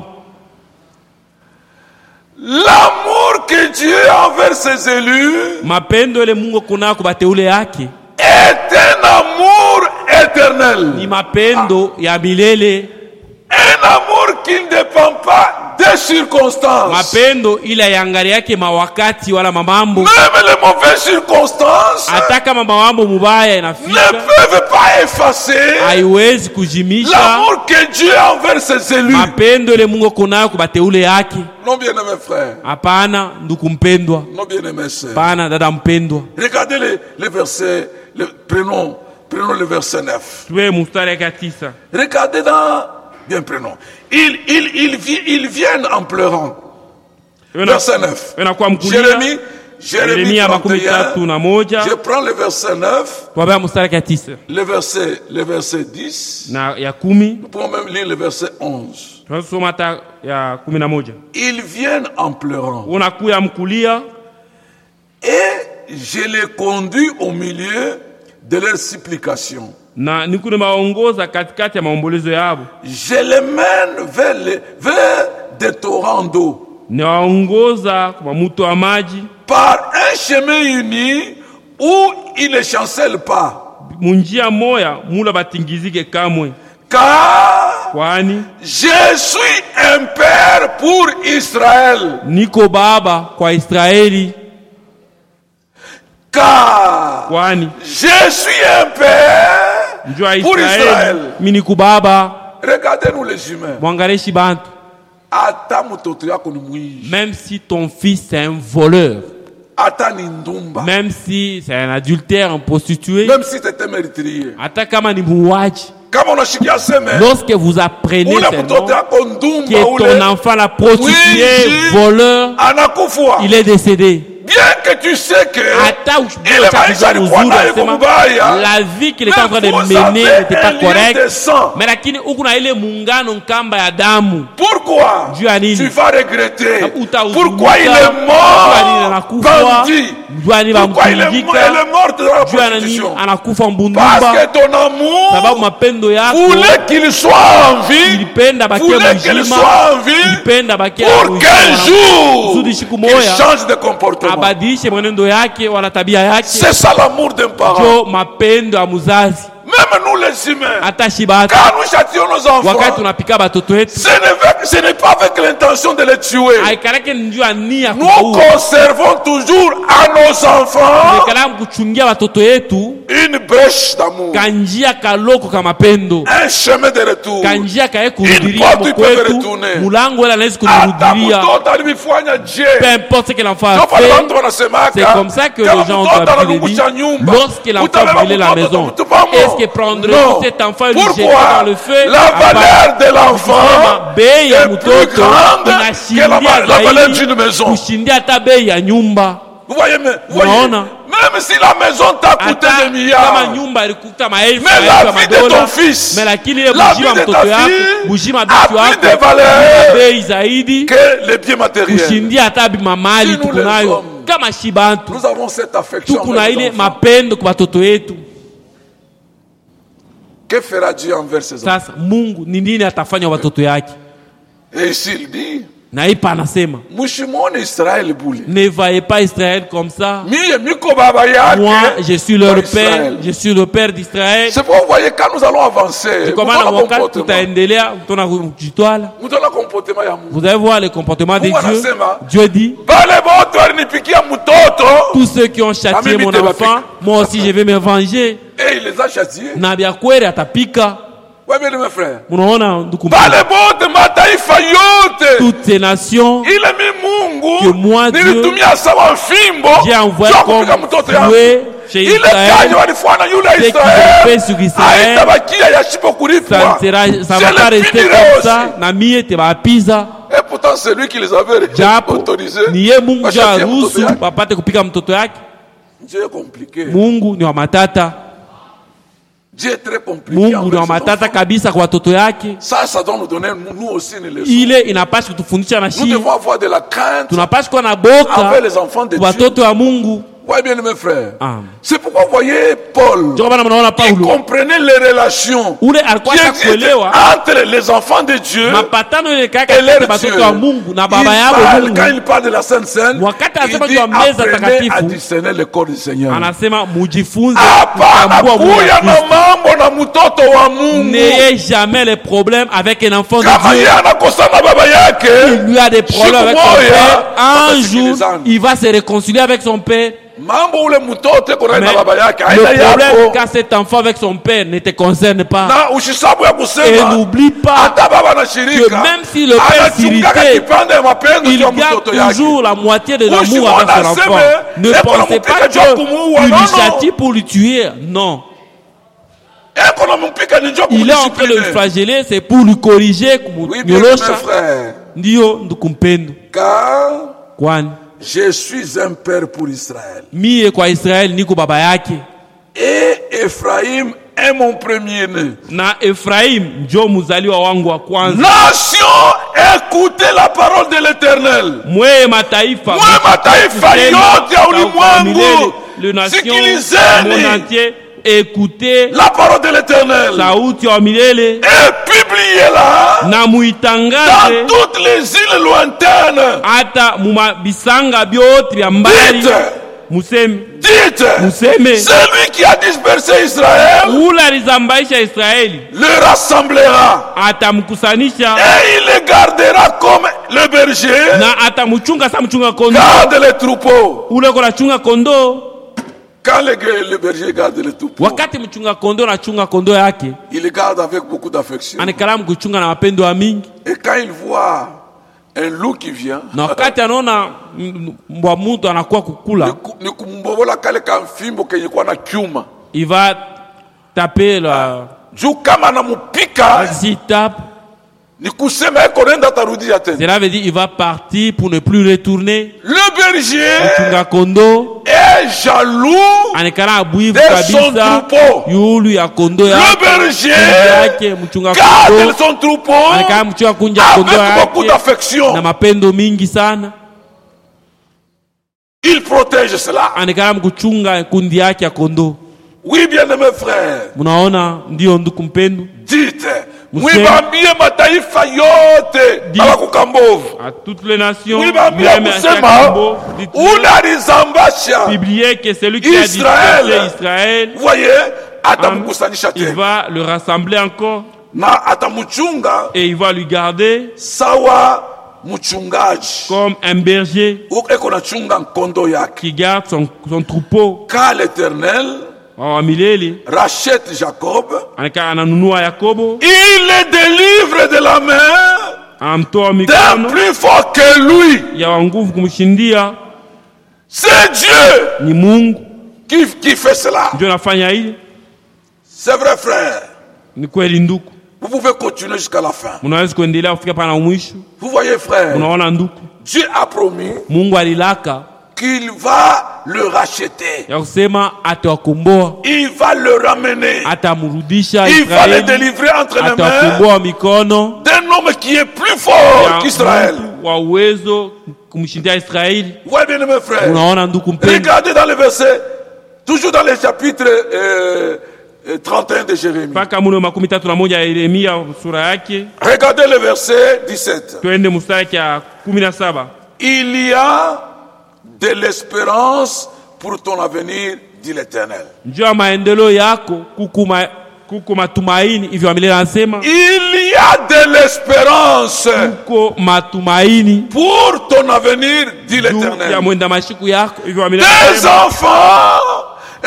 L'amour que Dieu a envers ses élus Mapendo ile Mungu kuna kubateule yake est un amour éternel. ni mapendo ya milele, Un amour qui ne dépend pas des circonstances. mapendo ila yangali yake mawakati wala mamambo. Même les mauvaises circonstances Ataka mamambo mubaya ne inafika, peuvent pas effacer haiwezi kujimisha l'amour que Dieu a envers ses élus. mapendo ile Mungu kunayo kubateule yake. Non, bien-aimés frères, Hapana ndugu mpendwa, non, bien-aimés sœurs. hapana dada mpendwa. Regardez les versets, prenons le verset 9. Tuwe mstari ya 9. Regardez bien prenons. Ils viennent en pleurant. Verset 9. Jérémie Yeremia 31. Je prends le verset 9. Tuwabea mstari ya 9 Le verset 10. na ya 10. Nous pouvons même lire le verset 11. Tunasoma hata ya 11. Ils viennent en pleurant. Unakuya mkulia, Et je les conduis au milieu de leurs supplications. na nikune maongoza katikati ya maombolezo yabo. Je les mène vers des torrents d'eau. Niwaongoza kwa mto wa maji. Par un chemin uni où ils ne chancellent pas. Munjia moya mula batingizike kamwe. Car Kwani je suis un père pour Israël. niko baba kwa Israeli. Car Kwani je suis un père pour Israël. Mimi niko baba. Regardez-nous les humains. Mwangareshi bantu. Ata mutoto yako ni mwizi. Même si ton fils est un voleur, Ata ni ndumba. même si c'est un adultère, un prostitué, Même si c'était méritérieux. ata kama ni muuaji, Kama unashikia sema. lorsque vous apprenez Ule ces mtoto noms, yako ndumba qui est ule. ton enfant la prostituée, Oui, voleur, Anakufa. il est décédé. Bien que tu sais que Hata ile maisha alikuwa nayo kubaya. la vie qu'il était en train de Mais vous mener avez n'était pas un lien correcte, de sang. mais lakini huku na ile muungano nkamba ya damu. Pourquoi Juu ya nini? tu vas regretter? Utahuzunika. Pourquoi il est Juu ya nini mort anakufa? bandit? Juu ya nini Pourquoi il est bamtungika? mort de la Juu ya nini prostitution? anakufa Parce mbundumba? que ton amour Sababu mapendo yako voulait qu'il soit en vie, ilipenda bakia voulait qu'il mzima, soit en vie ilipenda bakia pour qu'un jour kusudi siku il moya change de comportement. abadilishe mwenendo yake wala tabia yake. C'est ça l'amour d'un parent. Jo mapendo ya muzazi. Même nous les humains, Hata shibatu quand nous châtions nos enfants, wakati tunapika batoto wetu ce n'est pas avec l'intention de les tuer. aikalake njua nia Nous kuua. conservons toujours à nos enfants Kala kuchungia batoto yetu une brèche d'amour, kanjia kaloko ka mapendo, un chemin de retour. kanjia kae Une kurudilia porte qui peut mokwetu, retourner. mulango ela naweza Hata kurudilia. mtoto alivifanya je. Peu importe ce que l'enfant Ndio a pale watu fait, wanasemaka, c'est comme ça que kama les gens ont mtoto appris anarungusha nyumba, lorsque l'enfant utabeba brûlait la mtoto maison. utamtupa mo. Est-ce que prendrait Non. cet enfant et lui jeter Pourquoi? dans le feu? La valeur de l'enfant Bei ya est plus mtoto grande que inashindia la valeur zaidi d'une maison. kushindia hata bei ya nyumba. Vous voyez, Unaona? même si la maison t'a coûté Hata des milliards, kama nyumba ilikuta maelfu mais maelfu la ya vie de madola, ton fils, mais lakini ile la bujima vie de mtoto ta yako, fille bujima a binti plus wako, de valeur bei zaidi que les biens matériels. kushindia hata bimamali Si nous tuko les nayo hommes, kama shibantu. Nous avons cette affection Tuko na envers ile nos enfants. mapendo kwa watoto yetu. Que fera Dieu envers ses enfants? Sasa Mungu ni nini atafanya watoto yake? Et s'il dit, Na ipa anasema Mshimoni Israël bule. ne voyez pas Israël comme ça. Mie miko baba yake. Moi, je suis leur kwa père, Israël. je suis le père d'Israël. C'est pourquoi vous voyez quand nous allons avancer, Kwa maana wakati tutaendelea tuna kujitwala, mutaona comportement ya Mungu. vous allez voir le comportement de Mungu Dieu. anasema, Dieu dit, Bale bote walinipikia mtoto tous ceux qui ont châtié Amimi mon te enfant, moi aussi je vais me venger. et il les a châtiés. Na vya kweli atapika. Ouais, bien mes frères. Munaona ndugu, Bale bote mataifa yote. toutes ces nations Ile mi que Mungu moi, Dieu, nilitumia sawa fimbo j'ai envoyé sio comme kupika mtoto yangu. fouet chez Ile Israël. kazi walifanya yule Ce qu'ils ont fait Israël sur Israël, haitabakia yashipo ça kulipwa. ne va pas rester comme ça. Na mie te bapiza. Et pourtant c'est lui qui les avait Japo autorisés. niye Mungu Wachati ya mtoto jaruhusu yake. wapate kupika mtoto yake. Dieu est compliqué. Mungu ni wa matata. Dieu est très compliqué. Mungu ni envers wa ses matata enfants. kabisa kwa watoto yake. Ça doit nous donner nous aussi une leçon. Ile inapaswa kutufundisha na Nous shii. devons avoir de la crainte Tunapaswa kuwa na boka envers les enfants de kwa Dieu. watoto wa Mungu. Ouais, bien mes frères. Ah. C'est pourquoi vous voyez Paul, Ndio maana mnaona il Paulo comprenait les relations ule alikuwa qui anataka existent kuelewa entre les enfants de Dieu mapatano ile kaka et kati ya leur watoto Dieu. wa Mungu na Il baba yao parle, Mungu. quand il parle de la Sainte Seine, Wakati il anasema dit juu ya meza apprenez à takatifu, discerner le corps du Seigneur. Anasema mujifunze Hapana kutambua mwili wa kuya na Kristo. mambo na mtoto wa Mungu. N'ayez jamais les problèmes avec un enfant de Kama Dieu. yeye anakosana na baba Il yake, lui a des problèmes avec son Siku moya, père. Un jour, watasikilizana. il va se réconcilier avec son père. mambo ule mtoto eko na Mais baba yake le aina problème, yako quand cet enfant avec son père ne te concerne pas. na ushisabu ya Et kusema n'oublie pas hata baba que anashirika même si le père anachungaka s'irritait, kipande ya mapenzi il ya garde mtoto yake. toujours la moitié de l'amour Usimuona avec son enfant. aseme, Ne eko pensez pas nampika jua kumuua. qu'il Non, lui non. châtie pour lui tuer. Non. eko nampika ni njoo Il est en train de le kumdiscipliner. flageller, c'est pour lui corriger, Oui, bien, mes kumnyorosha. frères, Ndiyo ndukumpendo. car Kwani je suis un père pour Israël. mie kwa Israeli niko baba yake, Et Ephraim est mon premier-né. na Efraim njo muzaliwa wangu wa kwanza. Nation, écoutez la parole de l'Éternel. Mweye mataifa, Mwe mataifa yote ya ulimwengu, le nation, sikilizeni. mon entier, écouter la parole de l'Éternel sauti ya milele et publiez-la na dans muitangaze toutes les îles lointaines. hata mumabisanga byote bya mbali. Dites, Museme celui qui a dispersé Israël ule alizambaisha Israeli le rassemblera atamkusanisha et il les gardera comme le berger na atamuchunga sa mchunga kondo garde les troupeaux. ule kola chunga kondo. Quand le berger garde les troupeaux, Wakati mchunga kondo na chunga kondo yake il les garde avec beaucoup d'affection. anekala mkuchunga na mapendo ya mingi, Et quand il voit un loup qui vient, na wakati anaona mbwa mtu anakuwa kukula, ni kumbobola kale kamfimbo kenye kwa na kyuma il va taper la juu kama anamupika si tape, ni kusema eko nenda tarudia tena. cela veut dire il va partir pour ne plus retourner. Le berger Mchunga kondo est jaloux anekala abuivu de son kabisa troupeau. yulu ya kondo Le yake berger mchunga garde kondo son troupeau anekala mchunga kunja kondo avec beaucoup yake d'affection. na mapendo mingi sana, Il protège cela. anekala mkuchunga kundi yake ya kondo. Oui, bien-aimés frères, Munaona, ndio ndugu mpendo, dites, Museme. mwibambie mataifa yote Di- abakukambovu. à toutes les nations, Mwibambie même à kusema Kambo, dites-le, unalizambasha publiez que celui qui a Israël. dispersé Israël, voyez, atamkusanisha il tena va le rassembler encore na atamuchunga et il va lui garder sawa mchungaji comme un berger eko nachunga nkondo yake. qui garde son troupeau. Car l'Éternel Wa milele rachète Jacob, ananunua Yakobo, il le délivre de la main amtoa d'un mikono plus fort que lui. ya wa nguvu kumshindia. C'est Dieu Ni Mungu qui fait cela. ndio anafanya hili. C'est vrai, frère. Ni kweli nduku, Vous pouvez continuer jusqu'à la fin. mnaweza kuendelea kufika pana mwisho. Vous voyez, frère, Unaona nduku, Dieu a promis Mungu alilaka qu'il va le racheter. ya kusema atawakomboa, Il va le ramener. atamrudisha Il va le Israeli, délivrer entre les mains atawakomboa mikono d'un homme qui est plus fort ya qu'Israël. mtu wa uwezo kumshindia Israeli. Vous voyez bien, mes frères. Unaona nduku mpendo, Regardez dans le verset, toujours dans le chapitre 31 de Jérémie. mpaka mune 31 ya Yeremia sura yake. Regardez le verset 17. Twende mstari ya 17. Il y a de l'espérance pour ton avenir, dit l'Éternel. Njoo ya maendeleo yako kuko matumaini, hivyo milele anasema Il y a de l'espérance kuko matumaini pour ton avenir, dit juu ya l'Éternel. mwenda mashiku yako, hivyo milele Tes anasema enfants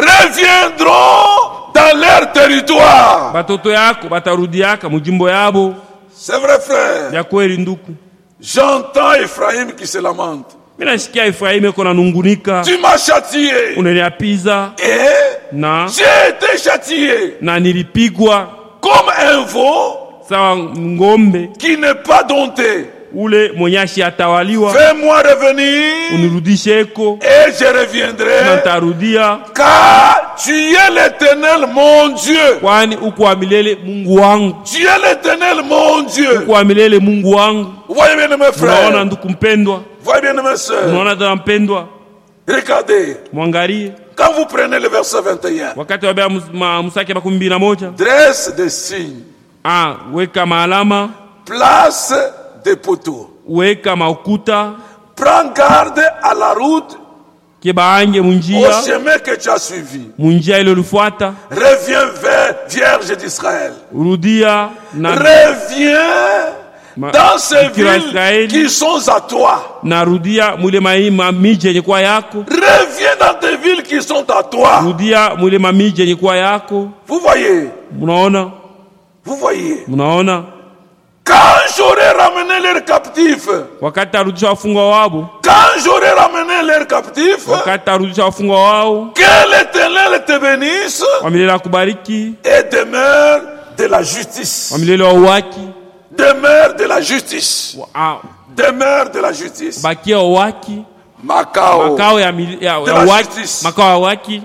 reviendront dans leur territoire. batoto yako batarudiaka mujimbo yabo. C'est vrai, frère. Ya kweli nduku, J'entends Ephraim qui se lamente. mimi nasikia Efraimu iko nanungunika, Tu m'as châtié unaniapiza et na j'ai été châtié nilipigwa comme un veau sawa ngombe qui n'est pas dompté. ule mwenyashi atawaliwa. Fais-moi revenir Unirudisheko et je na reviendrai, nitarudia, car tu es l'Éternel mon Dieu. kwani uko wa milele Mungu wangu, Tu es l'Éternel mon Dieu. uko wa milele Mungu wangu. Vous voyez bien, mes Unaona frères. nduku mpendwa, Vous voyez bien, mes sœurs. unaona dada mpendwa, Regardez, mwangalie quand vous prenez le verset 21, wakati wa bea Msaki 21, dresse des signes, weka maalama, place des poteaux, weka maukuta, prends garde à la route, kebaange au munjia, chemin que tu as suivi. munjia ile ulifuata, Reviens vers Vierge d'Israël. urudia na Reviens dans ces Bikira villes Israeli. qui sont à toi. narudia mwile miji yenye kuwa yako, Reviens dans tes villes qui sont à toi. rudia mwile miji yenye kuwa yako. Vous voyez, Munaona, vous voyez. munaona, Quand j'aurai ramené leurs captifs, wakati arudisha wafungwa wabo, quand j'aurai ramené leurs captifs, wakati arudisha wafungwa wao, que l'Éternel te bénisse wa milele akubariki, et demeure de la justice. wa milele wa uwaki, Demeure de la justice. Demeure de la justice. bakia wa uwaki, Macao, makao ya la uwaki, justice. makao ya uwaki,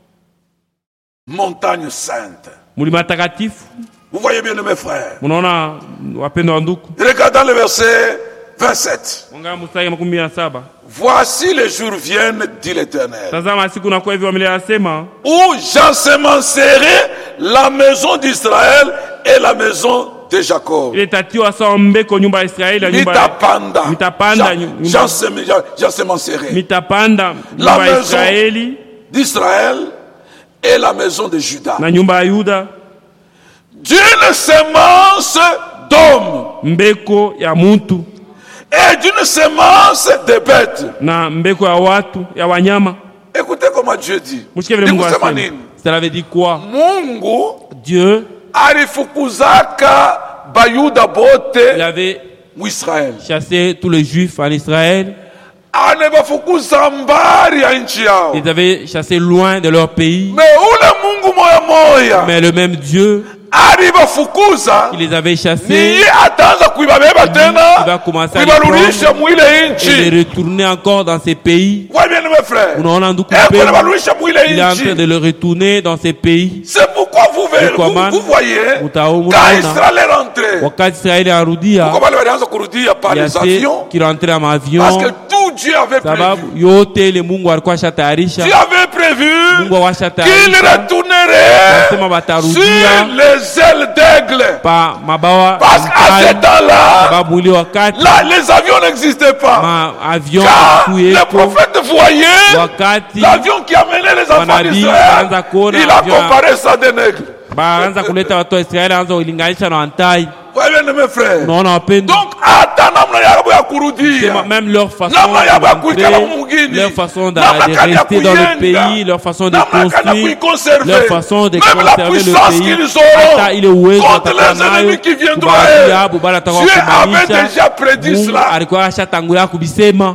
montagne sainte. mulima takatifu. Vous voyez bien, mes frères. Munaona wapendwa wa ndugu, Regardons le verset 27. Mwanga mstari makumi na saba. Voici les jours viennent, dit l'Éternel, Tazama siku nakuwa hivi Biblia inasema, où j'ensemencerai la maison d'Israël et la maison de Jacob. ile tatiwa sawa mbeko nyumba ya Israeli na nyumba Mitapanda. mitapanda J'ensemencerai mitapanda la nyumba ya maison Israeli d'Israël et la maison de Juda. na nyumba ya Yuda, D'une semence d'homme mbeko ya mtu et d'une semence de bêtes. na mbeko ya watu ya wanyama. Écoutez comment Dieu dit. Msikie vile Mungu Nikusema anasema. nini? Cela veut dire quoi? Mungu Dieu, alifukuzaka bayuda il bote avait mu Israel. chassé tous les juifs en Israël. Anabafukuza mbali ya nchi yao. Ils avaient chassé loin de leur pays. Mais ule Mungu moya moya Mais le même Dieu alibafukuza qui les avait chassés, niye ataanza kuibabeba il tena va commencer à les kuibarudisha prendre mwile et nchi. les retourner encore dans ces pays. Ouais bien mes frères. Unaona ndugu Eko mpendwa, nabarudisha mwile il est en train nchi. de le retourner dans ces pays. C'est pourquoi vous voyez Utaona quand Israël est rentré. wakati Israeli arudia, Pourquoi walianza kurudia par il y a les ceux avions? qui rentraient en avion, Parce que tout Dieu avait sababu prévu. yote ile Mungu alikuwa shatayarisha. Dieu avait prévu Mungu qu'il awashatayarisha retournerait nasema sur batarudia les ailes d'aigle. pa mabawa Parce qu'à ce mkali, temps-là, sababu ile wakati là, les avions n'existaient pas. maavion Car les kuyepo, prophètes voyaient wakati l'avion qui amenait les enfants Manabii d'Israël. wanaanza kuona Il a avion ya- comparé ça d'un aigle. baanza kuleta watu wa Israeli, anza kulinganisha na wantai. Voyez bien mes frères. Unaona wapendwa, Donc, hata namna yabo ya c'est kurudia. même leur façon Namna yabo ya kuikala d'entrer, mumugini. leur façon de Namna kani ya rester dans le kuyenga. pays, leur façon de Namna kani ya construire, kuiconserver. leur façon de Même la conserver le puissance pays, qu'ils auront hata ile uwezo contre watakuwa les ennemis nayo qui viendront kubaadui à eux. abo bala atakuwa Dieu avait kumaanisha. déjà prédit Mungu cela. alikuwa ashatangulia kubisema.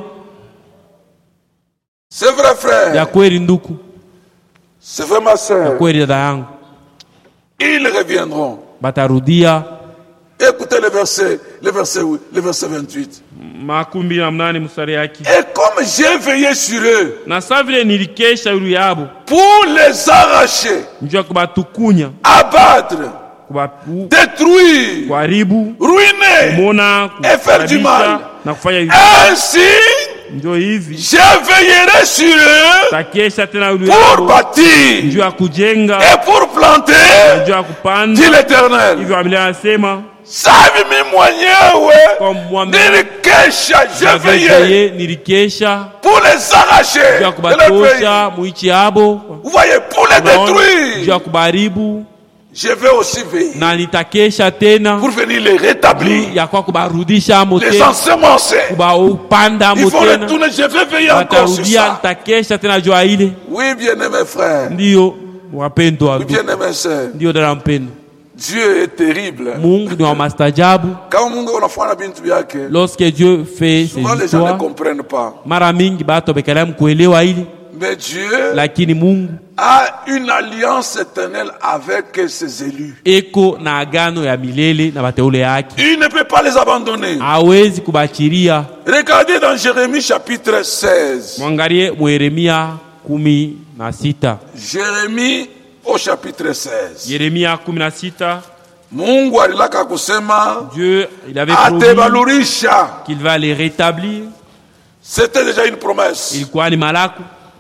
C'est vrai, frère. Ya kweli nduku, C'est vrai, ma soeur. kweli dada yangu, Ils reviendront. batarudia. Écoutez le verset 28. Makumi na mnane mstari yake. Et comme j'ai veillé sur eux Na saa vile nilikesha yulu yabo pour les arracher, njua kubatukunya, abattre, détruire, kuharibu, ruiner, kumona, et faire du mal. kuharibisha na kufanya hivi. Ainsi, Ndio hivi je veillerai sur eux takesha tena yulu pour yabo bâtir njua kujenga, et pour planter, njua kupanda. dit l'Éternel. Hivyo Biblia inasema Savi mimi mwenyewe kwa mwame nilikesha, j'ai veillé veye nilikesha pour les arracher njua de leur pays. kubatosha muichi yabo, Vous voyez, pour les njua détruire. kubaribu, Je vais aussi veiller na nitakesha tena pour venir les rétablir, ya kwa kubarudisha amo les tena, ensemencer. kubaupanda Il amo faut tena, retourner, je vais veiller encore sur watarudia, ça. nitakesha tena jua ile. Oui, bien-aimés frères, Ndiyo wapendwa, oui, bien-aimés sœurs, ndiyo dada mpendo, Dieu est terrible. Mungu ni wa mastajabu. Quand Mungu anafanya bintu vyake, Lorsque Dieu fait ses souvent les gens ne histoires, comprennent pas. mara mingi batu wamekala kuelewa hili, Mais Dieu lakini Mungu a une alliance éternelle avec ses élus. eko na agano ya milele na bateule yake, Il ne peut pas les abandonner. hawezi kubachiria. Regardez dans Jérémie chapitre 16. Mwangalie mu Yeremia 16. Jérémie au chapitre 16. Yeremia 16, Mungu alilaka kusema Dieu il avait promis atabalurisha. qu'il va les rétablir. C'était déjà une promesse. Ilikuwa ni malaku.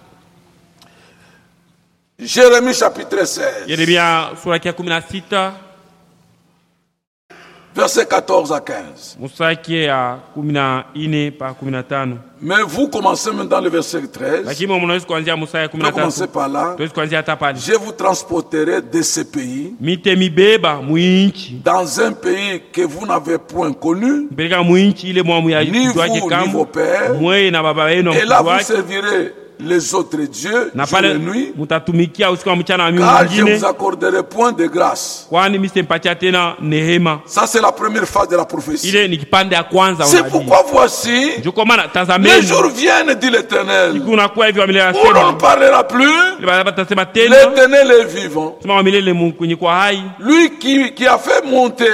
Jérémie chapitre 16. Yeremia sura ya 16 Verset 14 à 15. mstari ya 14 pa 15. Mais vous commencez maintenant dans le verset 13. Lakini mnaweza kuanzia mstari ya Vous commencez 13. par là. Tuwezi kuanzia hata pale. Je vous transporterai de ce pays Mite mibeba muinchi. dans un pays que vous n'avez point connu, Mpeleka muinchi ile mwa ya ni kujua vous, ni kambo. vos pères. Mwe na baba yenu Et là, vous mkubwa. servirez les autres dieux Na jour et pale nuit, mutatumikia usiku wa mchana wa miungu car je ne mingine. vous accorderai point de grâce. Kwani mimi simpatia tena nehema. Ça, c'est la première phase de la prophétie. Ile ni kipande ya kwanza C'est unabii. pourquoi voici, Ndio kwa maana les tazameni jours viennent, dit l'Éternel, kuna kwa hivyo milele où l'on ne asema. parlera plus. Ile baba tasema tena. L'Éternel est vivant. Sema milele Mungu ni kwa hai. Lui qui a fait monter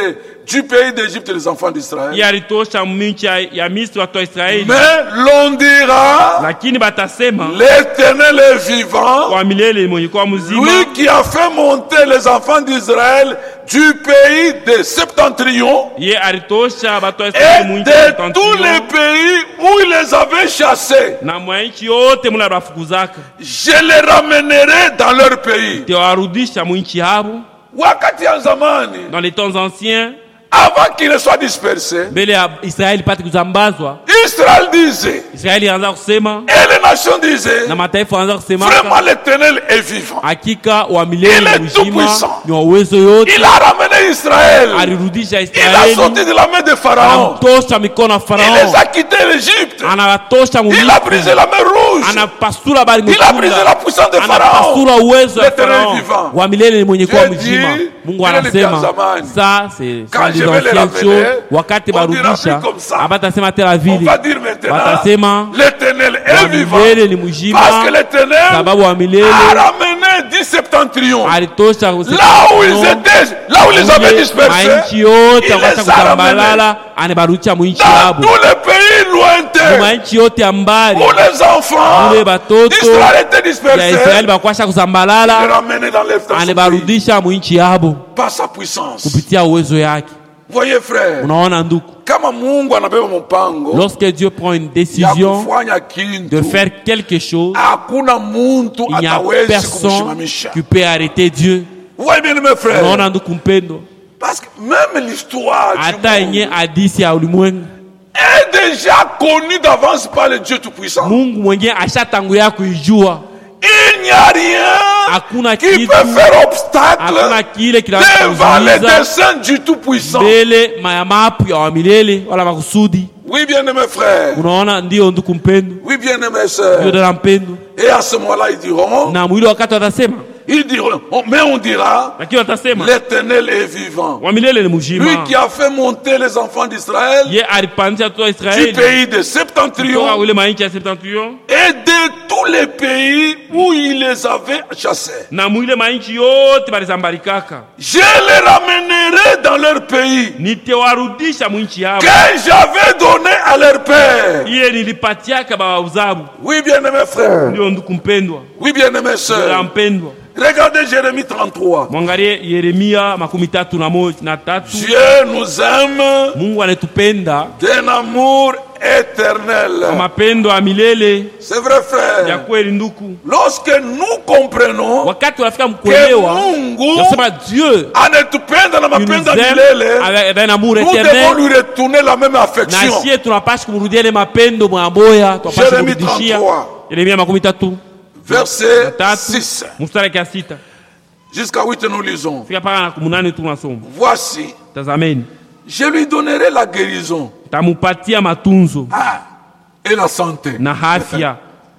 du pays d'Égypte les enfants d'Israël. Yeye alitosha nchi ya Misri watu wa Israeli. Mais l'on dira, Lakini batasema l'Éternel est vivant, kwa milele mwenye kwa mzima, lui qui a fait monter les enfants d'Israël du pays de septentrion yeye alitosha watu wa et Israeli mu nchi de tous les pays où il les avait chassés. na mwa nchi yote muna bafukuzaka, Je les ramènerai dans leur pays. tewarudisha mu nchi yabo. Wakati ya zamani, Dans les temps anciens, avant qu'ils ne soient dispersés, mbele ya Israeli pate kuzambazwa, Israël disait, Israeli anza kusema et les nations disaient, na mataifa anza kusema vraiment l'Éternel est vivant. hakika wa milele Il est mzima tout-puissant. ni wa uwezo yote. Il a ramené Israël. Alirudisha Il a Israeli, sorti de la main de Pharaon. anamtosha mikono ya Il les Farao, a quittés l'Égypte. anawatosha mu Il a Misri, brisé la mer rouge. anapasura bahari Il a brisé la mwekundu, puissance de Pharaon. anapasura uwezo wa L'Éternel Farao. vivant. Wa milele ni mwenye kuwa Dieu mzima. dit, Mungu Dieu le dit anasema à zamani. ça c'est Quand des je vais les anciennes ramener, choses. Wakati on dira barudisha plus comme ça. abatasema tena On vile, va dire maintenant, batasema l'Éternel wa est vivant. milele ni mzima, Parce que l'Éternel sababu wa milele a ramené du septentrion. alitosha Là où ils étaient, là où ils avaient dispersés, mainchi yote il akasha les a ramenés kutambalala, anabarudisha mu nchi dans yabo, tous les pays mu lointains mainchi yote ya mbali où les enfants ule batoto d'Israël étaient ya dispersés. Israeli bakwasha Il les kuzambalala, ramenait dans les pays anabarudisha mu nchi yabo par sa puissance. kupitia uwezo yake. Voyez frère, Unaona ndugu, kama Mungu anabeba mpango lorsque Dieu prend une ya décision kufanya de kitu, faire quelque chose, hakuna muntu il n'y a atawezi personne kumshimamisha. qui peut arrêter Dieu. Voyez bien mes frères, Unaona ndugu mpendo, parce que même l'histoire du hata monde yenye hadithi ya ulimwengu, est déjà connue d'avance par le Dieu Tout-Puissant. Mungu mwenyewe ashatangulia kuijua. Il n'y a rien Hakuna qui kitu, peut faire obstacle hakuna kile devant les kinaweza desseins du Tout-Puissant. mbele ya mapu ya wa milele wala makusudi. Oui, bien-aimés frères, Unaona, ndio ndugu mpendo, oui, bien-aimés ndio sœurs. dada mpendo. Et à ce moment-là, ils diront, Na mwili wakati watasema, mais on dira, lakini watasema l'Éternel est vivant. wa milele ni Lui mzima. qui a fait monter les enfants d'Israël Ye alipandisha watoto wa du Israeli pays de kutoka Septentrion ule mainchi ya Septentrion et de tous les pays où il les avait chassés. na mwile mainchi yote balizambalikaka, Je les ramènerai dans leur pays nitewarudisha mwinchi yabo que j'avais donné à leur père. ile nilipatiaka baba uzabu. Oui, bien-aimés frères. Ndio ndugu mpendwa, Oui, bien-aimés dada sœurs. mpendwa, Regardez Jérémie 33. mwangalie Yeremia 33. Dieu nous aime Mungu anatupenda d'un amour éternel. kwa mapendo ya milele C'est vrai, ya frère. kweli ndugu. Lorsque nous comprenons Wakati unafika que mkuelewa Mungu nasema Dieu anatupenda na il nous mapenda aime milele, avec un amour nous devons éternel, lui retourner la même na affection. sie tunapasha kumrudia ile mapendo mwaboya, tunapasha Jeremie kumrudishia. 33. Yeremia 33 Verset 6 mstari wa 6 jusqu'à 8, nous lisons. fika paka na 8 tunasoma. Voici, Tazameni, je lui donnerai la guérison tamupatia matunzo et la santé. na afya,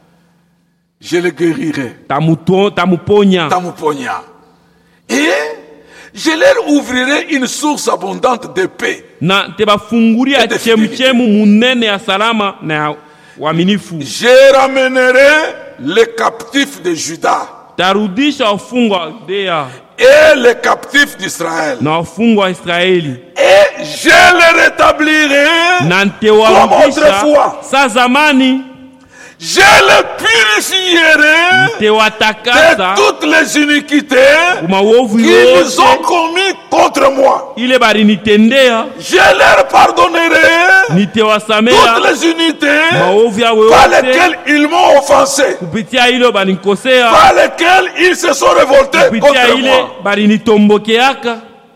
Je le guérirai. tamuponya Tamuponya. Et je leur ouvrirai une source abondante de paix. na tebafungulia Et de chemchemu munene ya salama na ya uaminifu. Je ramènerai les captifs de Juda Tarudisha wafungwa wa Yudea et les captifs d'Israël. na wafungwa wa Israeli, Et je les rétablirai na comme ntewarudisha autrefois. sa zamani, Je les purifierai de ntewatakasa toutes les iniquités umaovu qu'ils yote ont commis contre moi. ile balinitendea, Je leur pardonnerai toutes nitewasamea les unités maovu yao par yote lesquelles ils m'ont offensé, kupitia ile balinikosea, par lesquelles ils se sont révoltés kupitia contre ile moi. balinitombokeaka.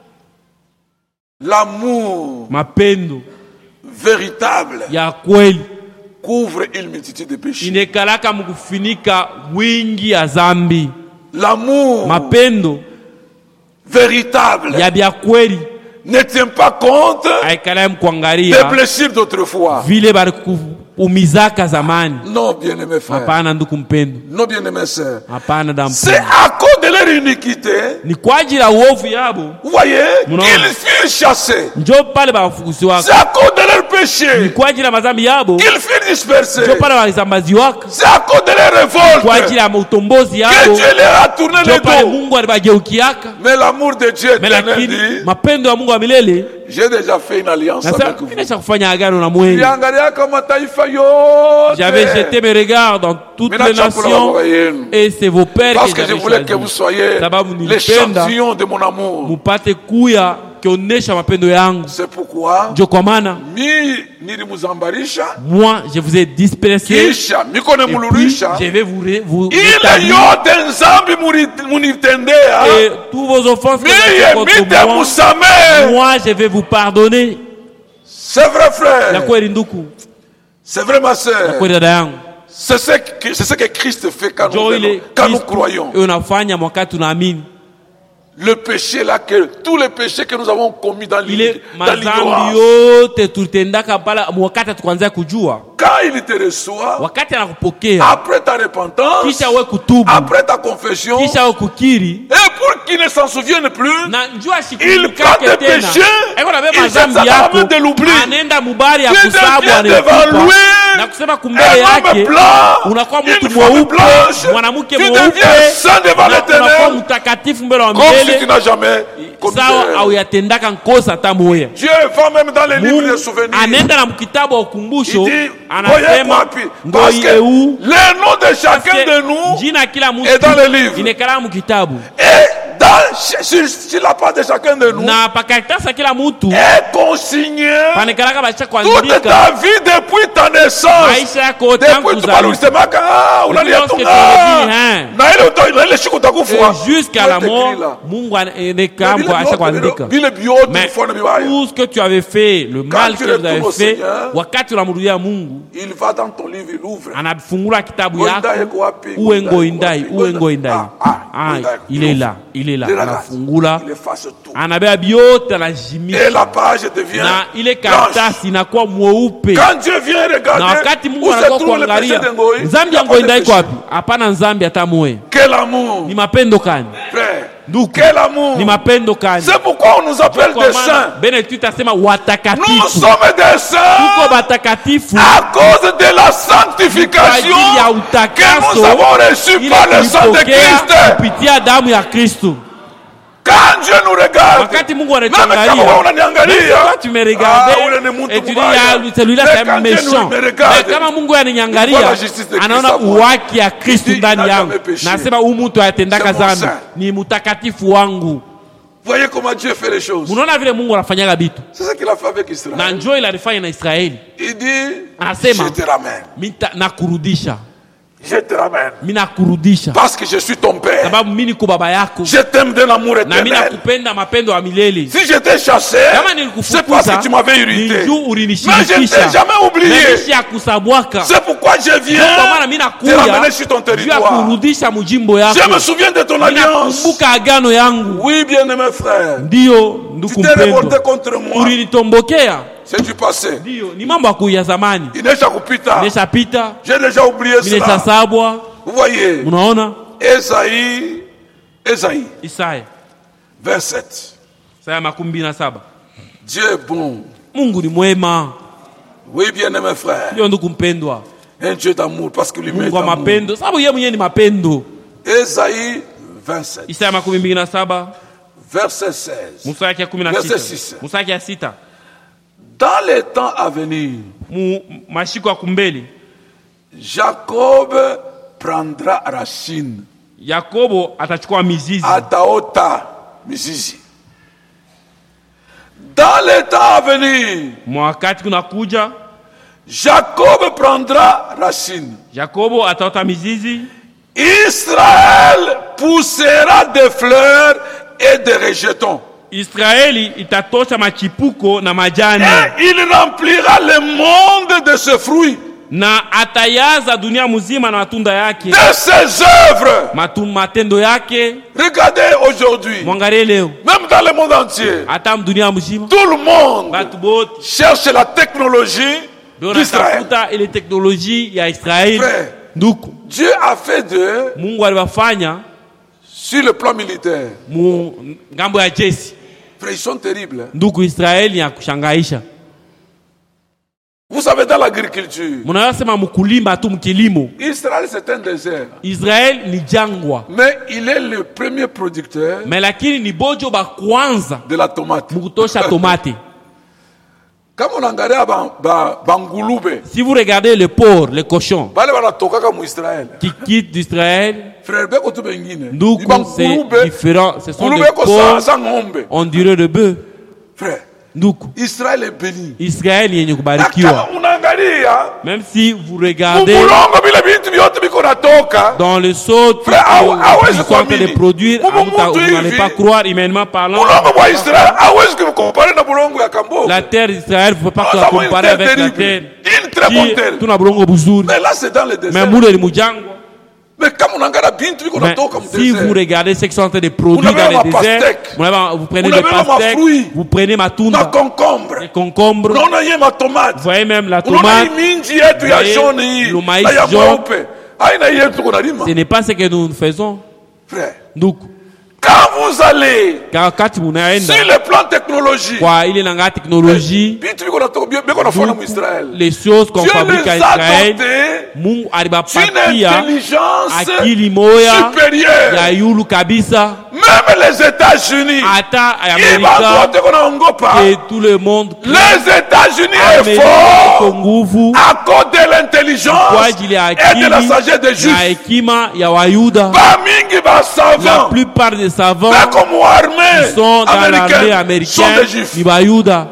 L'amour Mapendo véritable ya kweli couvre une multitude de péchés. inekalaka mukufinika wingi ya zambi. L'amour Mapendo véritable ya bya kweli ne tient pas compte aikala des mkuangalia blessures d'autrefois. vile balikuumizaka zamani. Non, bien-aimés frères. Hapana ndugu mpendo, Non, bien-aimés sœurs. hapana C'est dampendo, à cause de leur iniquité, ni kwa ajili ya uovu yabo vous voyez, Non. qu'ils furent chassés. njo pale bafukusiwaka, C'est à cause de leur péchés kwa ajili ya madhambi yabo qu'ils furent dispersés. ndio pale walisambaziwaka, C'est à cause de leur kwa révolte ajili ya utombozi que yabo Dieu leur a tourné ndio le pale dos. Mungu alibageukiaka. Mais l'amour de Dieu éternel Lakini dit, mapendo ya Mungu wa milele j'ai déjà fait une alliance nasema avec vous. nimesha kufanya agano na mwenye. Uliangalia kama taifa yote. J'avais jeté mes regards dans toutes Mina les chakula nations baba yenu. et c'est vos pères Parce que que je j'avais voulais que vous choisis. soyez Sababu nilipenda l'échantillon de mon amour. mupate kuya kionesha mapendo yangu. C'est pourquoi Ndio kwa maana nilimuzambarisha moi je vous ai dispersé kisha miko et puis nemululisha je vais vous ile rétablir yote nzambi munitendea et tous vos offenses que vous avez miye contre mite moi, musamee. moi je vais vous pardonner. C'est vrai Ya frère, kweli nduku, c'est vrai ma ya sœur. kweli dada yangu, C'est ce que Christ fait quand nous, ndio venons, ile quand nous Kristo croyons. unafanya wakati tunaamini. Le péché là, tous les péchés que nous avons commis dans Ile mazambi l'ignorance. yote tulitendaka pala wakati tukaanza kujua, Quand il te reçoit, wakati anakupokea, après ta repentance, kisha we kutubu, après ta confession, kisha we kukiri, et pour qu'il ne s'en souvienne plus, na njua il prend shikumikake tes tena, péchés, eko na il beba jette ça mazambi dans la yako, main de l'oubli. anaenda mubari ya Tu kusabu, deviens devant anaetupa lui na kusema un kumbele homme yake blanc, unakuwa une mtu femme mweupe, blanche, mwanamke tu mweupe, deviens saint devant na unakuwa l'Éternel, mtakatifu mbele wa comme si tu milele, n'as jamais commis sawa d'erreur. au yatendaka nkosa hata moya. Dieu va même dans les livres de souvenirs. Anaenda na mkitabu wa ukumbusho, Il dit, anasema voyez, ngoi parce que eu le nom de chacun de nous jina ya kila mtu est dans le livre. inekala mkitabu, sur la part de chacun de nous na pakaratasi ya kila mtu est consigné panekalaka basha toute kuandika ta vie depuis ta naissance. maisha yako tangu Depuis tu kuzaliwa ulisemaka unalia lorsque tunga tu dis, na ile siku utakufa et jusqu'à la mort. Mungu anakampo asha kuandika. vile vyote Mais mfano vibaya. tout ce que tu avais fait, le mal tu que vous avez retournes au fait, Seigneur, wakati unamrudia Mungu, Il va dans ton livre, il ouvre. anafungula kitabu Goindai yako, iko wapi? uwe Goindai ngoindai, iko uwe wapi? ngoindai. Goindai. Il est là, il est là, Il regarde. anafungula, Il efface tout. anabeba biote, Et anajimisha la page devient na ile blanche. karatasi inakuwa mweupe. Quand Dieu vient Na regarder wakati Mungu où se anakuwa trouve le péché kuangalia de Ngoi, nzambi il y a ya pas de ngoindai iko péché. wapi? Hapana nzambi hata moya. Quel amour, Ni mapendo kani frère. nduku, Quel amour. ni mapendo kani. C'est pourquoi on nous appelle Kwa des maana saints. Benedict asema Nous watakatifu, sommes des saints tuko batakatifu à cause de la kwa sanctification ajili ya que nous utakaso avons reçue ile par le sang de tulipokea Christ. kupitia damu ya Kristo. Quand Dieu nous regarde, Wakati Mungu même kama wewe anatuangalia, unaniangalia, toi tu me regardais ule ni mtu et tu dis mbaya. ah, celui-là Mais c'est un quand Dieu méchant. me regarde, Mais kama Mungu il voit ananiangalia, la justice de Christ anaona en moi. uwaki ya Kristo Il dit, ndani il n'a yangu, jamais péché. nasema huyu mtu atendaka C'est mon dhambi, saint. ni mtakatifu wangu. voyez comment Dieu fait les choses. Munaona vile Mungu anafanyaga vitu, C'est ce qu'il a fait avec na Israël. njoo ile alifanya na Israeli. Il dit, Anasema je te ramène. nakurudisha, Je te ramène. mimi nakurudisha Parce que je suis ton père. sababu mimi niko baba yako Je t'aime d'un amour na mimi éternel. nakupenda mapendo ya milele. Si je t'ai chassé, Kama c'est parce nilikufukuza que tu m'avais ni irrité. juu Mais je ne ulinishirikisha, t'ai jamais oublié. meshi ya kusabwaka. C'est pourquoi je viens Kwa maana mimi te nakuya ramener sur ton juu ya territoire. kurudisha mujimbo Je me yako. souviens de ton Mimi alliance. nakumbuka agano yangu. Oui, bien-aimé frère. Ndiyo Tu ndugu t'es révolté mpendwa, contre moi. ulinitombokea. C'est du passé. Ndiyo ni mambo ya kuya zamani, Inesha kupita. nimeshapita, J'ai déjà oublié cela. nimeshasabwa. Vous voyez, Unaona Esaïe, Isaya 27. Isaya 27. Dieu est bon. Mungu ni mwema. Oui, bien-aimé frère. Ndiyo ndugu mpendwa, Un Dieu d'amour parce qu'il lui met Mungu wa d'amour. mapendo, sababu yeye mwenyewe ni mapendo. Esaïe 27, Isaya 27 verset 16. mstari ya Verset 16, 6. mstari ya 6. Dans les temps à venir, Mashiko ya kumbele Jacob prendra racine. Yakobo atachukua mizizi. Ataota mizizi. Dans les temps à venir, Mwakati kunakuja, Jacob prendra racine. Yakobo ataota mizizi, Israël poussera des fleurs et des rejetons. Israeli itatosha machipuko na majani, Et il remplira le monde de ses fruits, na atayaza dunia mzima na matunda yake, de ses œuvres. matendo yake. Regardez aujourd'hui, Mwangalie leo, même dans le monde entier, hata dunia mzima tout le monde batu bote cherche la technologie d'Israël. wanatafuta ile teknolojia ya Israeli. Frère, Nduku, Dieu a fait d'eux, Mungu aliwafanya sur le plan militaire, ngambo ya jeshi. frère, ils sont terribles. Nduku, Israeli ya kushangaisha. Vous savez, dans l'agriculture, Munasema mkulima tu mkilimo. Israël c'est un désert. Israel ni jangwa. Mais il est le premier producteur Mais lakini ni bojo ba kwanza de la tomate. mukutosha tomate. Comme on angalia bangulube, Si vous regardez le porc, les cochons bale banatoka comme Israël. qui quittent d'Israël, Frère, beko tu bengine. donc c'est différent. Ce sont des Ngulube ko porcs, sa ngombe. on dirait de bœuf. Frère, Donc, Israël est béni. Israël yenye Na kubarikiwa. kama unaangalia, Même si vous regardez mubulongo bila bintu vyote biko natoka. dans le saut Frère, qu'ils sont en train de produire, vous n'allez pas croire, humainement parlant. Bulongo bwa Israël, hawezi kukompare na bulongo ya Kambo. La terre d'Israël, vous ne pouvez pas la comparer avec la terre. Une très bonne terre. Tuna bulongo buzuri. Mais là c'est dans le Mais désert. mule ni mujangwa. Mais comme on angalia bintu biko Mais natoka mu si vous désert. regardez ce qu'ils sont en train de produire Vous dans avez les ma déserts, pastèque. vous prenez Vous le avez ma pastèque, fruit. vous prenez ma Na tunda, concombre. les concombres, Non na ye ma tomate. vous voyez même la Unaona tomate. hii minji yetu ya Voyez, jaune hii. le maïs na ya jaune. mweupe. Haina yetu kuna lima. Ce n'est pas ce que nous faisons. Frère, Donc, quand vous allez wakati munaenda sur le plan technologie, kwa ile nanga technologie, bintu biko natoka biko nafanya mu Israël. les choses qu'on Dieu fabrique les à a Israël, dotés Mungu d'une alibapatia intelligence akili moya ya supérieure. yulu kabisa. Même les États-Unis, Hata ils Amerika vont doter qu'on ongopa. et tout le monde, Les États-Unis est Amerika fort iko nguvu à cause de l'intelligence kwa ajili ya et de la akili sagesse des na Juifs. hekima ya Wayuda. Pas mingi ba La savants, plupart des savants mais comme qui armée sont dans l'armée américaine, sont des américaine Juifs. ni Bayuda.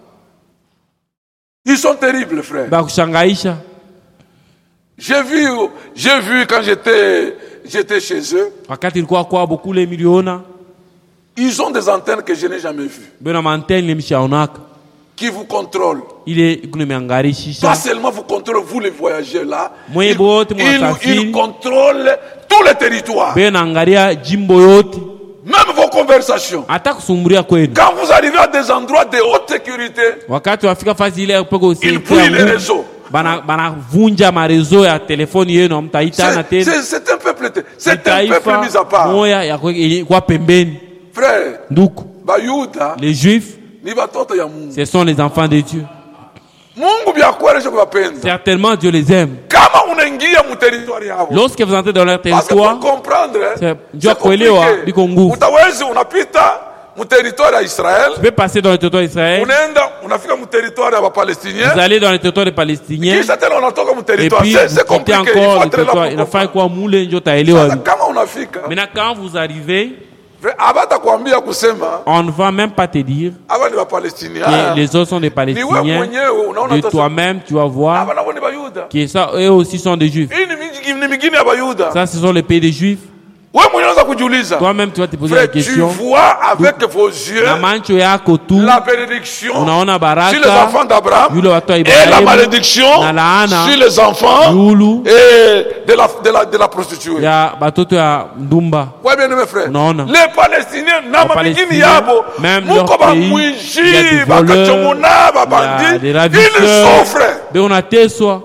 Ils sont terribles, frère. Bakushangaisha. J'ai vu quand j'étais chez eux, Wakati nilikuwa kwa kule miliona ils ont des antennes que je n'ai jamais vues, bena mantene nimeshaonaka qui vous contrôlent. ile kunemeangarishisha. Pas seulement vous contrôlez, vous les voyageurs là. Mwenye bote mwasafiri Ils contrôlent tout le territoire. bena angalia jimbo yote Même vos conversations. hata kusumburia kwenu. Quand vous arrivez à des endroits de haute sécurité, Wakati wafika fasi ile peko ils fouillent les réseaux. banavunja marezo ya telefoni yenu, hamtaitana tena. C'est un peuple mis à part. Moya ya kwa pembeni. Frère, Nduku, Bayuda, les Juifs, ni watoto ya Mungu. ce sont les enfants de Dieu. Mungu byakuelesha kuwapenda. Certainement Dieu les aime. Kama unaingia mu territoire yao. Lorsque vous entrez dans leur Parce que territoire, pour comprendre, Dieu kuelewa biko nguvu. utawezi unapita mu territoire ya Israël, Tu peux passer dans le territoire d'Israël, unaenda unafika mu territoire ya Palestiniens, vous allez dans le territoire des Palestiniens, kisha tena unatoka mu et territoire. puis C'est vous quittez compliqué, il encore faut le être là territoire. pour Inafaa comprendre. kuwa mule ndio utaelewa. Sasa kama unafika, Maintenant quand vous arrivez, abata kuambia kusema on ne va même pas te dire aba ni ba Palestiniens. que les autres sont des Ni wewe Palestiniens. mwenyewe unaona De sasa toi-même, tu vas voir aba nabo ni Bayuda. que ça, eux aussi sont des Juifs. Hii ni mingine ya Bayuda. Ça, ce sont les pays des Juifs. Wewe mwenyewe unaweza kujiuliza. Toi-même, tu vas te poser la Frère, tu question. vois avec vos yeux Na macho yako tu la bénédiction unaona sur les baraka enfants d'Abraham yule watu wa et la Ibrahimu malédiction na laana sur les enfants yulu et de la prostituée. ya batoto ya ndumba. Ouais, bien mes frères. Unaona. Les Palestiniens na mamingini yabo même muko leur ba pays, il y a mwishi des ba voleurs, kachomona ba il y a bandi des ils ravisseurs. souffrent. Be unateswa.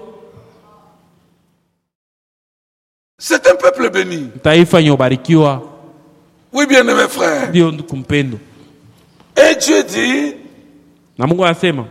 C'est un peuple béni. Taifa nyobarikiwa. Oui, bien mes frères. Ndio kumpendo. Et Dieu dit, Na Mungu anasema,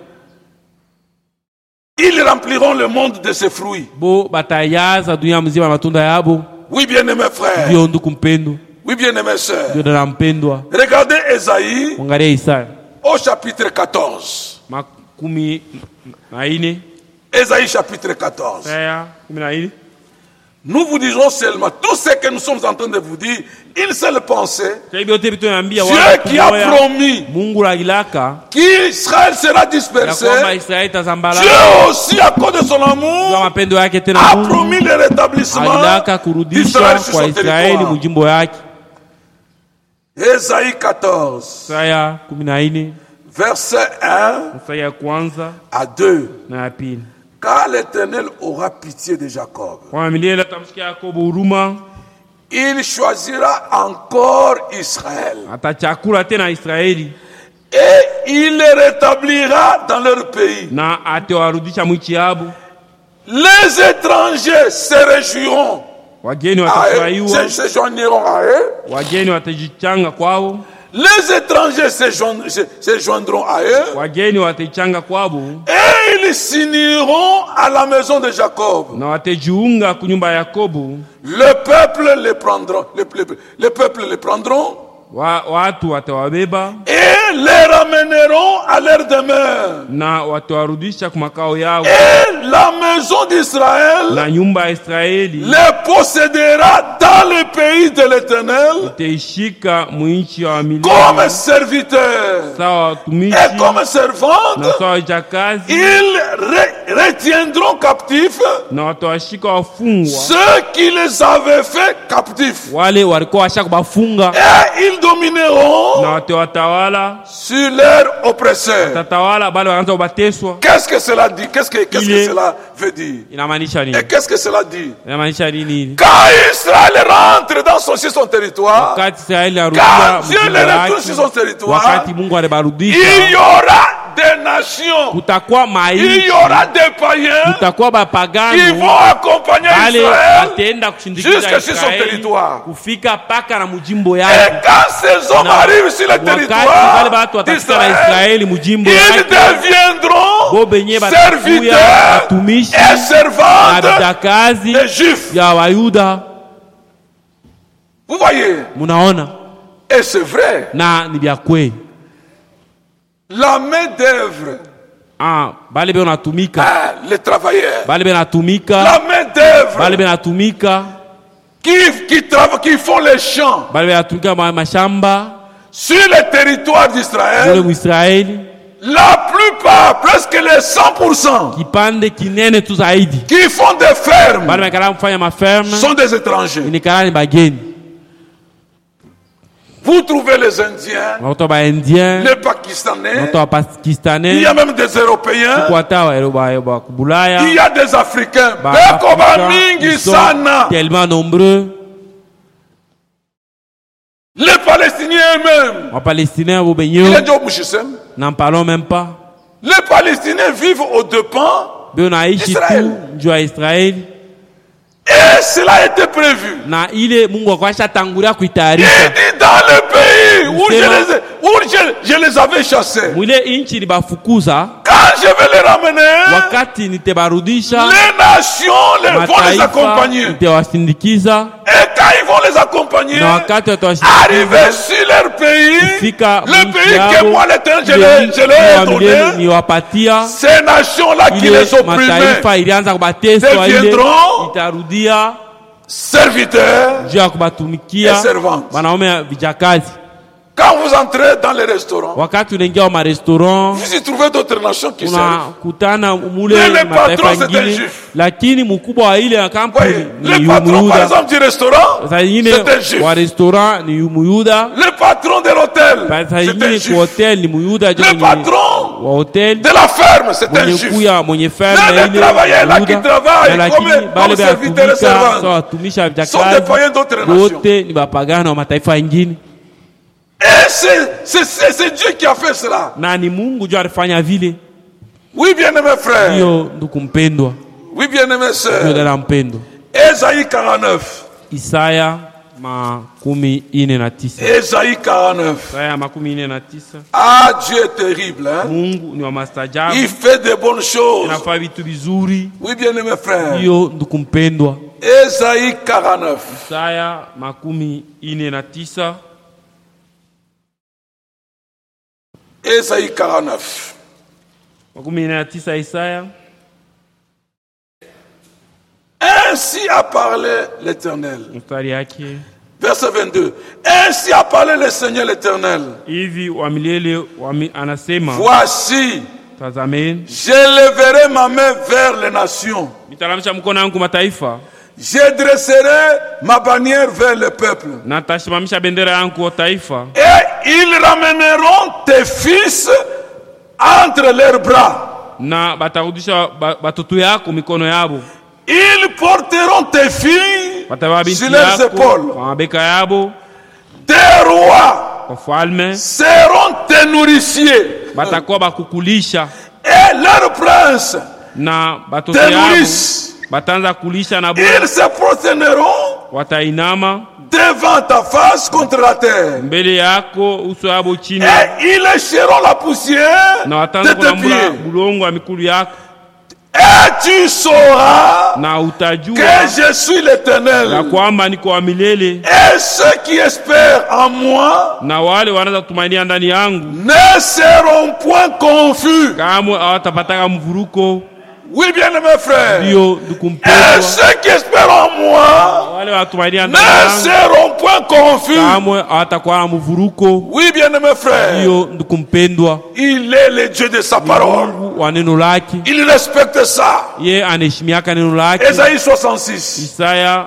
ils rempliront le monde de ses fruits. bo batayaza dunia mzima matunda yabo. Oui, bien mes frères. Ndio kumpendo. Oui, bien mes sœurs. Ndio nampendwa. Regardez Ésaïe Angalia Isaya au chapitre 14. makumi na ine. Ésaïe chapitre 14. Isaya 14. Nous vous disons seulement tout ce que nous sommes en train de vous dire, une seule pensée. Dieu qui a promis Mungu alilaka qu'Israël sera dispersé. Dieu aussi, à cause de son amour, a promis le rétablissement d'Israël sur son territoire. Ésaïe 14, verset 1 à 2. Car l'Éternel aura pitié de Jacob. Il choisira encore Israël. Et il les rétablira dans leur pays. Les étrangers se réjouiront. Se joindront à eux. Les étrangers se joindront à eux. Et ils ils s'uniront à la maison de Jacob. na watajiunga kunyumba ya Yakobo. Le peuple les prendront, les peuples les prendront Watu watawabeba et les ramèneront à leur demeure. na watawarudisha kwa makao yao, Et la maison d'Israël na nyumba ya Israeli les possédera dans le pays de l'Éternel itaishika mwinchi wa milele comme serviteurs sawa watumishi et comme servantes. na sawa wajakazi, Ils retiendront captifs na watawashika wafungwa ceux qui les avaient fait captifs. wale walikuwa washaka bafunga, Et ils domineront na watawatawala sur leurs oppresseurs. tatawala bale wanaanza kubateswa. Qu'est-ce que cela dit? Qu'est-ce que est- cela veut dire? Inamaanisha nini? Et qu'est-ce que cela dit? Inamaanisha nini? Quand Israël rentre sur son territoire, Wakati Israeli quand arudia Dieu mjini les wake, retourne sur son territoire, wakati Mungu il alibarudisha, y aura des nations, kutakuwa il maisha, y aura des païens kutakuwa qui bapagano vont accompagner bale Israël. wataenda kushindikiza jusque sur son Israeli territoire. kufika paka na mujimbo Et yake. quand ces hommes Na arrivent sur le wakati wale territoire watu watafika na d'Israël, Israeli mujimbo ils yake, deviendront bo benye batakuya serviteurs watumishi et na servantes vitakazi des Juifs. ya Wayuda. Vous voyez? Munaona, Et c'est vrai. na ni vya kweli. La main d'œuvre, Bale benatumika, les travailleurs, bale benatumika, la main d'œuvre bale benatumika, qui font les champs bale benatumika mashamba sur le territoire mule d'Israël, Mwisraeli, la plupart, presque les 100%, kipande kinene tu zaidi qui font des fermes, bale bakala kufanya maferme sont des étrangers. inikala ni bageni. Vous trouvez les Indiens, Watu ba Indien, les Pakistanais, watu wa il y Pakistanais, a même des Européens, watu wa Kubulaya, il y a des Africains. ba Beko ba Africains, mingi ils sont sana. tellement nombreux. Les Palestiniens eux-mêmes, Wa Palestiniens au il benyo, est dit au Mouchisem, n'en parlons même pas. les Palestiniens vivent aux dépens Beonaishi Israël. tu juu ya Israeli, et cela a été prévu. na ile Mungu akwasha tangulia Il kuitayarisha. dit dans le pays où Sema- je les avais chassés, Mwile inchi libafukuza, quand je vais les ramener, wakati nitebarudisha, les nations vont les mataifa accompagner. nitewasindikiza, Et quand ils vont les accompagner, na wakati arriver watawashindikiza sur leur pays, kufika le mwinchi pays que yabo, moi l'Éternel je ile leur ai wa milele donné, niwapatia, ces nations-là qui ile les opprimaient, mataifa ilianza kubateswa, ile deviendront itarudia serviteurs juu ya kubatumikia et servantes. wanaume vijakazi. Quand vous entrez dans les restaurants, Wakati unaingia wa marestaurant, vous y trouvez d'autres nations qui servent. unakutana mule Mais le mataifa patron, c'est un ingine, juif. lakini mkubwa wa ile kampuni Voyez, ni le patron, par Muyuda. exemple, du restaurant, Saa ingine c'est un juif. wa restaurant ni Muyuda, Le patron de l'hôtel, saa c'est un ingine kwa juif. hotel ni Muyuda, Le patron wa hotel de la ferme, c'est un mwenye juif. kuya mwenye Mais ferme les ile travailleurs là qui Muyuda, travaillent na comme lakini bale serviteurs et batumika servantes sawa watumisha sont des vijakazi païens d'autres nations. wote ni bapagano wa mataifa ingine, Et c'est Dieu qui a fait cela. na ni Mungu ndio alifanya vile. Oui, bien-aimés frères. Hiyo ndugu mpendwa, Oui, bien-aimés ndio sœurs. dada mpendwa. Ésaïe 49. Isaya 49. Ésaïe 49. Isaya 49. Ah, Dieu est terrible. Hein? Mungu ni wa mastajabu, Il fait de bonnes choses. anafanya vitu vizuri. Oui, bien-aimés frères. Hiyo ndugu mpendwa, Ésaïe 49. Isaya 49. Ésaïe 49. 49 Isaya. Ainsi a parlé l'Éternel. Mstari yake Verset 22. Ainsi a parlé le Seigneur l'Éternel. hivi wa milele anasema, Voici, tazameni, je leverai ma main vers les nations. nitalamisha mkono wangu mataifa, Je dresserai ma bannière vers le peuple. na nitasimamisha bendera yangu kwa taifa, Et ils ramèneront tes fils entre leurs bras. na batarudisha batoto yako mikono yabo, Ils porteront tes filles watawa sur binti leurs yako épaules. kwa mabeka yabo, Tes rois wafalme seront tes nourriciers. batakuwa bakukulisha, Et leurs princes na batoto te yabo nourrissent. batanza kulisha na bo, Ils se prosterneront watainama devant ta face contre la terre. mbele yako, uso yabo chini, Et ils lécheront la poussière na de watanza tes kulambula pieds. bulongo wa mikulu yako. Et tu sauras na utajua que je suis l'Éternel. ya kwamba niko wa milele, Et ceux qui espèrent en moi na wale wanaza tumainia ndani yangu ne seront point confus. kamwe hawatapataka mvuruko. Oui, bien-aimés frères. Ndio Et ndukumpendwa, ceux qui espèrent en moi wale watumainia ndani ne yangu seront point confus. kamwe hawatakuwa na mvuruko. Oui, bien-aimés frères. Ndio ndukumpendwa, Il est le Dieu de sa parole. Mungu wa neno lake, Il respecte ça. ye anaheshimiaka neno lake. Ésaïe 66. Isaya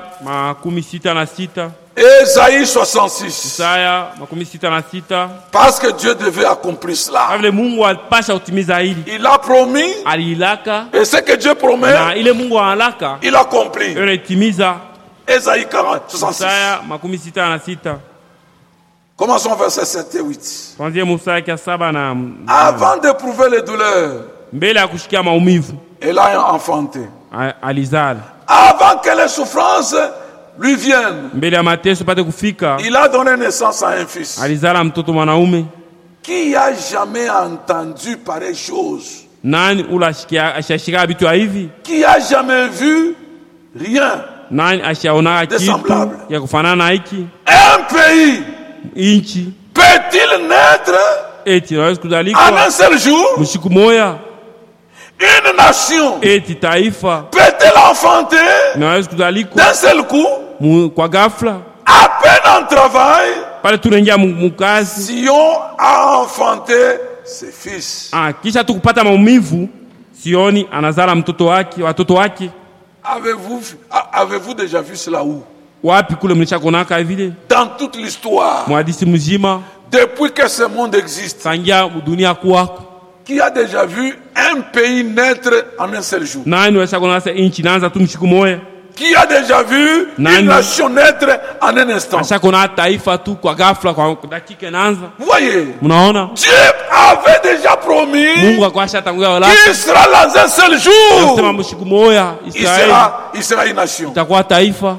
66, Ésaïe 66. Isaya 66. Parce que Dieu devait accomplir cela. Vile Mungu alipasha kutimiza hili, Il a promis. aliilaka Et ce que Dieu promet, na ile Mungu analaka il accomplit. yeye anatimiza. Ésaïe 40, 66. Isaya 66. Commençons verset 7 et 8. Tuanzie mstari ya 7 na Avant d'éprouver les douleurs, mbele ya kushikia maumivu elle a enfanté. alizala, Avant que les souffrances lui viennent, mbele ya mateso pate kufika il a donné naissance à un fils. alizala mtoto mwanaume. Qui a jamais entendu pareille chose? Nani ula ashashika vitu hivi? Qui a jamais vu rien? Nani ashaona kitu semblable. ya kufanana na hiki? Un pays Inchi peut-il naître eti naweza en kuzalikwa un seul jour? msiku moya? Une nation Eti taifa peut-elle enfanter naweza kuzalikwa d'un seul coup? kwa ghafla? À peine en travail, Pale tunaingia mukazi, Sion a enfanté ses fils. kisha tukupata maumivu, Sioni anazala watoto wake. Avez-vous déjà vu cela où? Wapi kule mlishakonaka vile? Dans toute l'histoire, Mwadisi mzima depuis que ce monde existe, tangia dunia kuwako, qui a déjà vu un pays naître en un seul jour? nani washakonasa inchi naanza tu mshiku moya? Qui a déjà vu Nani? une nation naître en un instant? Ashakona taifa tu kwa ghafla, kwa dakika naanza. Vous voyez, Mnaona Dieu avait déjà promis Mungu akwasha tangulia wala qu'il sera dans un seul sema jour. mshiku moya Israeli Il sera une nation. itakuwa taifa.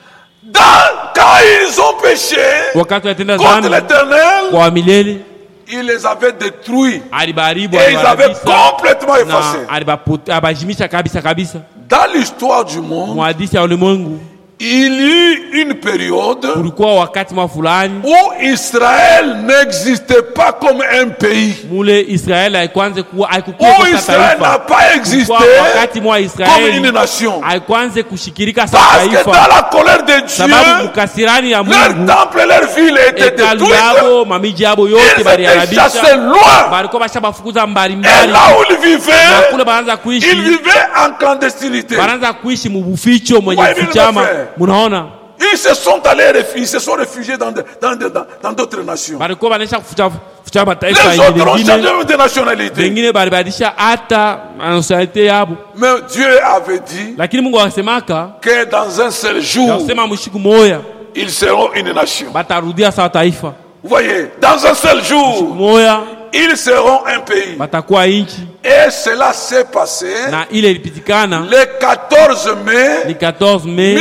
Quand ils ont péché Wakati watenda contre dhambi l'Éternel, kwa milele, il les avait détruits alibaribu, et ils avaient complètement effacé. abajimisha kabisa. Dans l'histoire du monde, Mwadisi ya ulimwengu il y eut une période kulikuwa wakati fulani où Israël n'existait pas comme un pays. mule Israeli haikuanze kuwa haikukuwa Où kwa Israël n'a taifa. pas existé Kulikuwa wakati mwa comme une Israeli nation. haikuanze kushikirika sa Parce que dans taifa, la colère de sababu Dieu, mkasirani ya leur Mungu temple et leur ville étaient hekalu détruites. yabo mamiji yabo Ils yote étaient baliharabisha, chassés loin. balikuwa bashabafukuza Et mbalimbali, là où ils na vivaient, kule banaanza ils kuishi, vivaient en clandestinité. banaanza kuishi mubuficho mwenye Ouais, kufichama. frère. Munaona Ils se sont réfugiés dans d'autres nations. balikuwa banaisha kuficha mataifa Les autres ont mengine, changé de nationalité. wengine balibadilisha hata nationalite yabo, Mais Dieu avait dit lakini Mungu akasemaka que dans un seul jour, nasema mshiku moya ils seront une nation. batarudia sawa taifa, Vous voyez, dans un seul jour, moya ils seront un pays. batakuwa inchi. Et cela s'est passé Na ile ilipitikana le 14 mai ni 14 Mei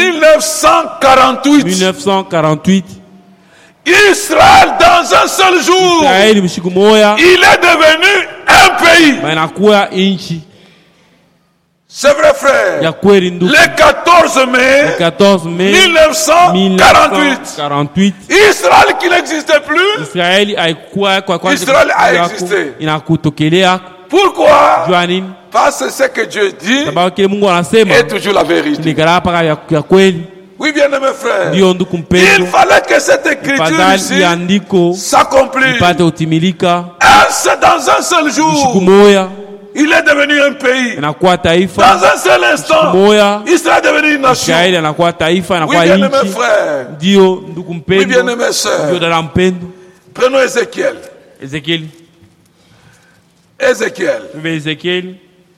1948. 1948. Israël, dans un seul jour, Israeli mshiku moya il est devenu un pays. banakuwa inchi C'est vrai, frère. ya kweli ndugu. Le 14 mai 14 Mei 1948, 1948 Israël qui n'existait plus. Israeli haikuwa kwa kwanza Israeli haexiste. inakutokelea. Pourquoi? Jua nini? Parce que ce que Dieu dit Sababu kile Mungu anasema est toujours la vérité. ni garapa ya kweli. Oui, bien aimé frère. Ndio ndugu Il mpendwa, fallait que cette écriture fadhali ici ya andiko s'accomplisse. ipate utimilika. C'est dans un seul Siku jour, moya il est devenu un pays. inakuwa taifa, Dans un seul instant, moya Israël est devenu une nation. Israeli anakuwa taifa, Oui, anakuwa bien aimé inchi. frère. Ndio ndugu Oui, bien mpendwa, aimé ndio sœur. dada mpendwa. Prenons Ézéchiel. Ezekieli, Ézéchiel. Ezekieli,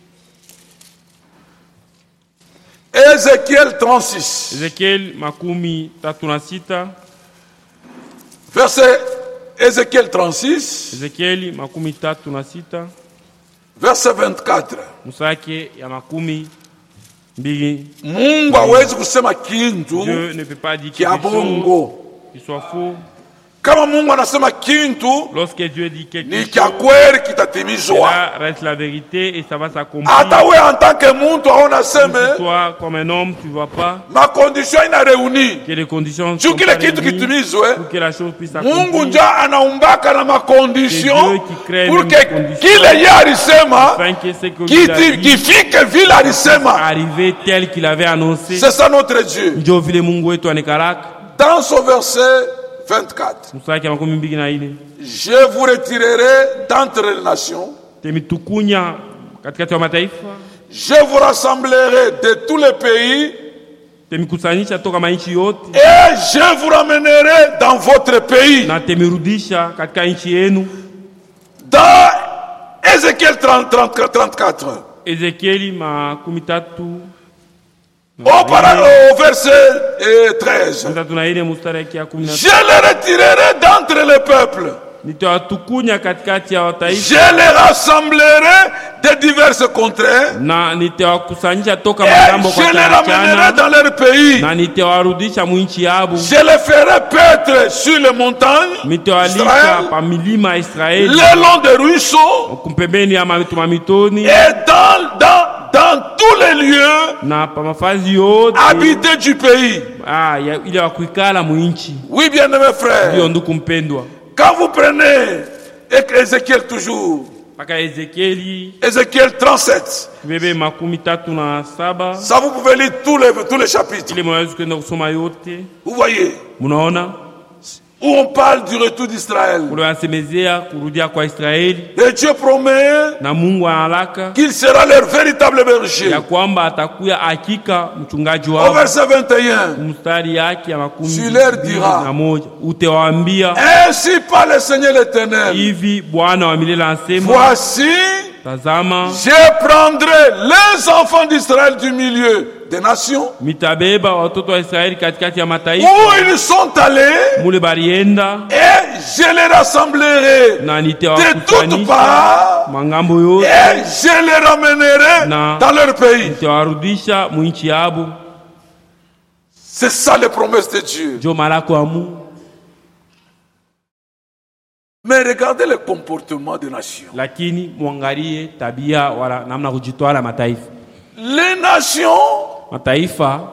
Ézéchiel 36. Ezekieli 36, Verset Ézéchiel 36, Ezekieli 36, verset 24. msake ya 22. Mungu hawezi kusema kintu Dieu ne peut pas dire kia quelque chose bongo. qui soit faux. Kama Mungu anasema kintu, lorsque Dieu dit quelque ni chose, kia kweli kitatimizwa. là reste la vérité et ça va s'accomplir. Hata wewe en tant que muntu aona seme, Toi, comme un homme, tu vois pas ma condition ina reuni. que les conditions Juu sont kile pas kitu réunies kitimizwe, pour que la chose puisse Mungu s'accomplir. ndio anaumbaka na makondition C'est Dieu qui crée pour même que les conditions. kile yeye alisema Afin que ce que Dieu a dit kifike vile alisema. arrivé tel qu'il avait annoncé. C'est ça notre Dieu. Ndio vile Mungu wetu anekaraka. Dans son verset 24, Mstari wa 24. je vous retirerai d'entre les nations, Temitukunya katikati ya mataifa, je vous rassemblerai de tous les pays temikusanyisha toka manchi yote et je vous ramènerai dans votre pays. na temirudisha katika nchi yenu. Dans Ézéchiel 34, Ezekieli 13. au verset 13, Tuna ile mstari ya 13. je les retirerai d'entre les peuples, Nitawatukunya katikati ya wataifa je les rassemblerai de diverses contrées na nitawakusanyisha toka et magambo kwa je les ramènerai kiachana dans leur pays. na nitawarudisha mwinchi yabo. Je les ferai paître sur les montagnes Mitawalika d'Israël, pa milima ya Israeli le long des ruisseaux kumpembeni ya mamitoni et dans tous les lieux na pa mafazi yote habités du pays. ile wa kuikala mwinchi. Oui, bien-aimés Ndio frères, ndugu mpendwa, quand vous prenez Ézéchiel toujours, mpaka Ezekieli Ézéchiel 37, bebe 37, ça vous pouvez lire tous les chapitres. ile mwezi kwenda kusoma yote. Vous voyez, Munaona où on parle du retour d'Israël. ule anasemezea kurudia kwa Israeli, Et Dieu promet na Mungu analaka qu'il sera leur véritable berger. ya kwamba atakuya hakika mchungaji Au wao. verset 21, Mstari yake ya Tu leur diras. 21, utawaambia ainsi parle le Seigneur l'Éternel. hivi, Bwana wa milele anasema, Voici, tazama je prendrai les enfants d'Israël du milieu des nations mitabeba watoto wa Israeli katikati ya mataifa où ils sont allés mule barienda, et je les rassemblerai na de toutes nitawakusanyisha parts mangambo yote et je les ramènerai Na- dans leur pays. nitawarudisha mwinchi yabo. C'est ça les promesses de Dieu. Jo malako wa Mungu. Mais regardez le comportement des nations. Lakini muangalie tabia wala namna kujitwala mataifa. Les nations Mataifa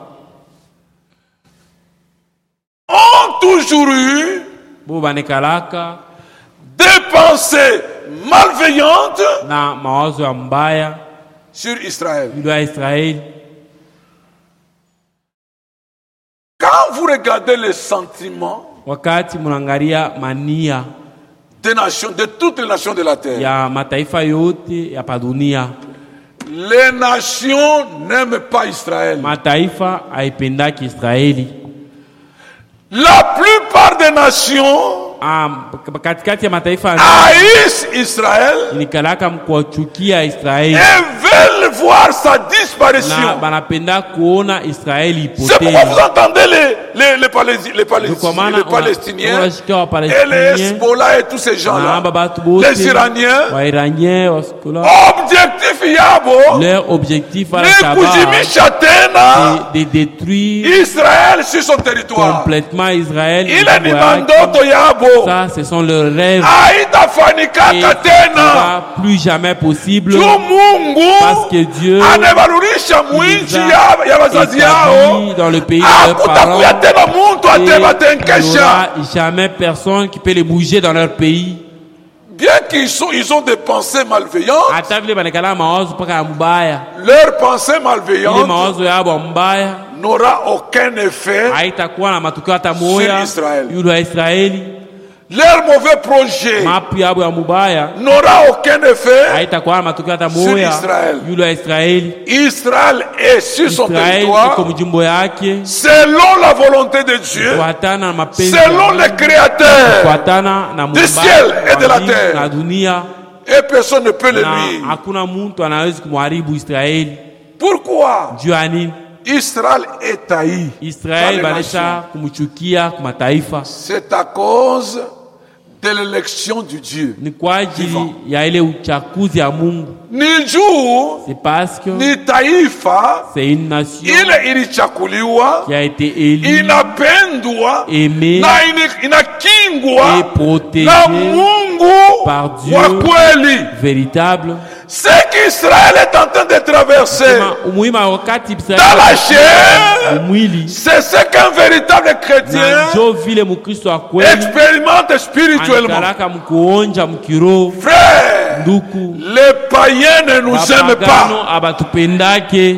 ont toujours eu bo banekalaka des pensées malveillantes na mawazo ya mbaya sur Israël. juu ya Israeli. Quand vous regardez les sentiments Wakati munaangalia mania des nations, de toutes les nations de la terre, ya mataifa yote ya padunia, les nations n'aiment pas Israël. mataifa haipendaki Israeli. La plupart des nations Katikati ya mataifa haïssent Israël inikalaka mkuwachukia Israeli et veulent voir sa na disparition. banapenda kuona Israeli C'est pourquoi ipotee. vous entendez les Kwa maana Palestiniens unasikia wa et les Palestiniens Hezbollah et tous ces na gens-là, batu bote les Iraniens, wa Iraniens wasikula, objectif yabo leur objectif à la ni Shabbat kuzimisha tena de détruire Israël sur son territoire. complètement Israël. Ile ni mandoto yabo, Ça, ce sont leurs rêves. Et haitafanikaka ça tena. sera plus jamais possible Tu Mungu parce que Dieu amebarurisha mwinchi ya wazazi yao, établit dans le pays de leurs parents. hakutakuya tena muntu Et il n'y atebatenkesha. aura jamais personne qui peut les bouger dans leur pays. Bien qu'ils ont des pensées malveillantes, Hata vile banekala mawazo mpaka ya mbaya, leur pensée ile malveillante mawazo yabo mbaya n'aura aucun effet. haitakuwa na matukio hata moya Sur Israel. yule wa Israeli. Leur mauvais projet Mapu yabo ya mubaya n'aura aucun effet. haitakuwa na matukio hata Sur moya Israel. yule wa Israeli. Israël est sur son Israeli territoire iko mjimbo yake selon la volonté de Dieu, kufuatana na mapenzi selon ya le Créateur, kufuatana na du ciel et de la terre. na dunia, et personne ne peut le na nuire. hakuna mtu anaweza kumharibu Israeli. Pourquoi Juu ya nini? Israël est haï Israeli par les banesha nations? kumchukia kwa mataifa C'est à cause de l'élection du Dieu. Ni kwa ajili ya ile uchaguzi ya Mungu. Ni juu C'est parce que ni taifa c'est une nation ile ilichakuliwa, qui a été élue, inapendwa aimée na inakingwa et protégée na Mungu par Dieu wa kweli. véritable. Ce qu'Israël est en train de traverser Umuhimu wa wakati dans la chair, mwili c'est ce qu'un véritable chrétien na njo vile Mkristo wa kweli expérimente spirituellement. anakaraka mkuonja mkiroho. Frère, Nduku, les païens ne nous aiment bapagano pas. abatupendake.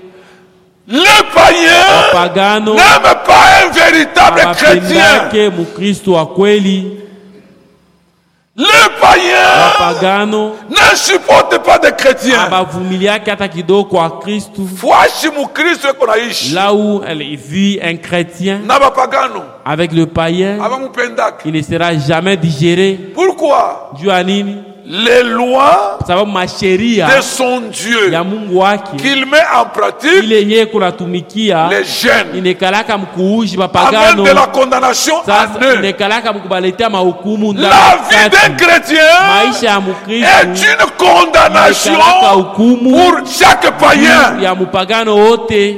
Les païens Bapagano n'aiment pas un véritable chrétien. abapendake Mkristo wa kweli. Les païens Bapagano ne supportent pas de chrétiens. abavumiliake hata kidogo kwa Kristu. Fuashi mukristo eko naishi Là où elle vit un chrétien na bapagano avec le païen, abamupendaki. il ne sera jamais digéré. Pourquoi? Juu ya nini? Les lois Sababu masheria de son Dieu ya Mungu wake qu'il met en pratique ile yeye kunatumikia les jeunes inekalaka mkuuji amène bapagano. de la condamnation à Sasa eux. inekalaka mkubaletea mahukumu ndani La ya vie d'un kati. chrétien Maisha ya est Mkristo une condamnation inekalaka hukumu pour chaque païen. ya mpagano wote.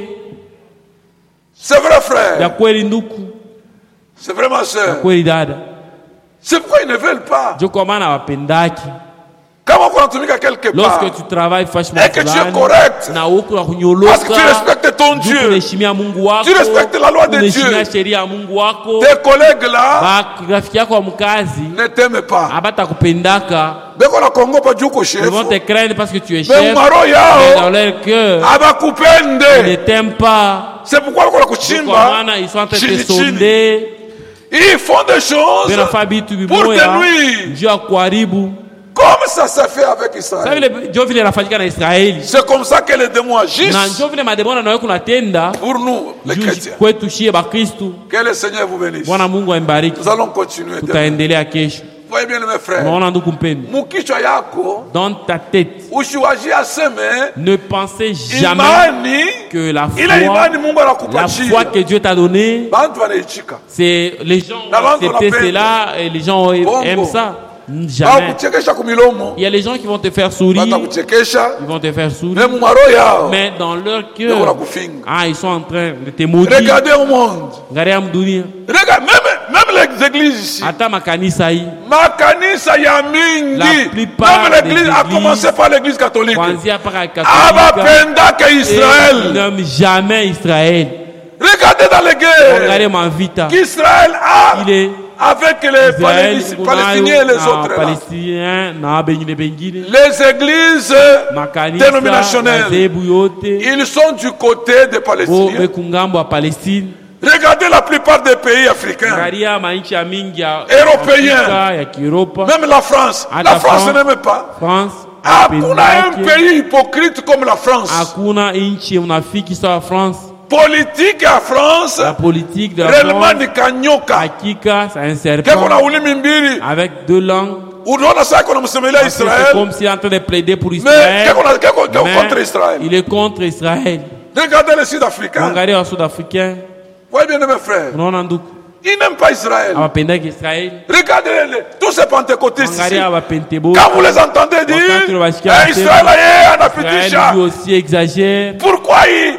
C'est vrai, Ya frère. kweli nduku, C'est vrai, ma ya soeur. kweli dada, C'est pourquoi ils ne veulent pas. njo kwa maana wapendaki. Quand on anatumika quelque part, Lorsque tu travailles fashima et que tu es fulani correct, na huko na parce que kunyoloka, tu respectes ton juu Dieu, unaheshimia Mungu wako, tu respectes la loi de unaheshimia Dieu, sheria ya Mungu wako, tes collègues là rafiki yako wa mkazi ne t'aiment pas. abatakupendaka. Beko na Congo pa juko Ils chef. vont te craindre parce que tu es Mais chef, maro mais dans yao leur cœur, ils ne abakupende. t'aiment pas. C'est pourquoi wako na Kwa kuchimba maana ils sont en train de chini te chini. sonder. Ils font des choses Vinafaa vitu pour vimoya te nuire. njuu ya kuharibu. Comme ça s'est fait avec Sasa Israël. vile njo vile inafanyika na Israeli, C'est comme ça que les démons na agissent njo vile mademoni anawe kunatenda pour nous, les juu chrétiens. kwetu shie Bakristu. Que le Seigneur vous bénisse. Bwana Mungu ambariki. Nous allons continuer. Tutaendelea kesho. Voyez bien, mes frères. Unaona ndugu mpendwa, Mukichwa yako dans ta tête, ushiwaji aseme ne pensez jamais imani que la ile imani Mungu foi anakupatia que Dieu t'a donnée, bantu wanaichika c'est les gens La ont langue accepté qu'on appelle cela et les gens aiment ça. Jamais. bakuchekesha kumilomo Il y a les gens qui vont te faire sourire, batakuchekesha ils vont te faire mais sourire, mumaro yao mais dans leur beko cœur, nakufinga. ils sont en train de te maudire. Regardez au monde. Angalia mdunia, Regarde, même les églises ici. hata makanisa hii, Makanisa ya la mingi. plupart Même des l'église, à églises, commencer par l'église catholique. kuanzia mpaka Katolika, Abapenda que et ils Israël. n'aiment jamais Israël. Regardez dans les guerres Angalia mavita, qu'Israël a il est avec les Israel Palestiniens et les autres là. Palestiniens na bengine bengine, Les églises makanisa dénominationnelles, madhehebu yote ils sont du côté des Palestiniens. bekungambo wa Palestine. Regardez la plupart des pays africains, Angalia manchi ya mingi ya Européen. Afrika, ya Kieuropa, même la France. Ah, La la France France. n'aime pas. France, Hakuna un apendake. pays hypocrite comme la France. Hakuna nchi unafiki sawa France. Politique à France, La politique de la réellement France, ni kanyoka. hakika c'est un Keko na serpent ulimi mbili. avec deux langues. Unaona sasa kuna msemelea Parce que C'est Israël. comme s'il est en train de plaider pour Mais Israël, keko contre mais Israël. il est contre Israël. Regardez les Sud-Africains. Angalia wa Sud-Africain, Voyez bien mes frères. unaona ndugu, Ils n'aiment pas Israël. hawapendaki Israeli. Regardez tous ces pentecôtistes ici. Angalia Wapentekoste, Quand vous les entendez dire, Wakati unawasikia eh, wanasema, Israël Israël anapitisha. lui aussi exagère. Pourquoi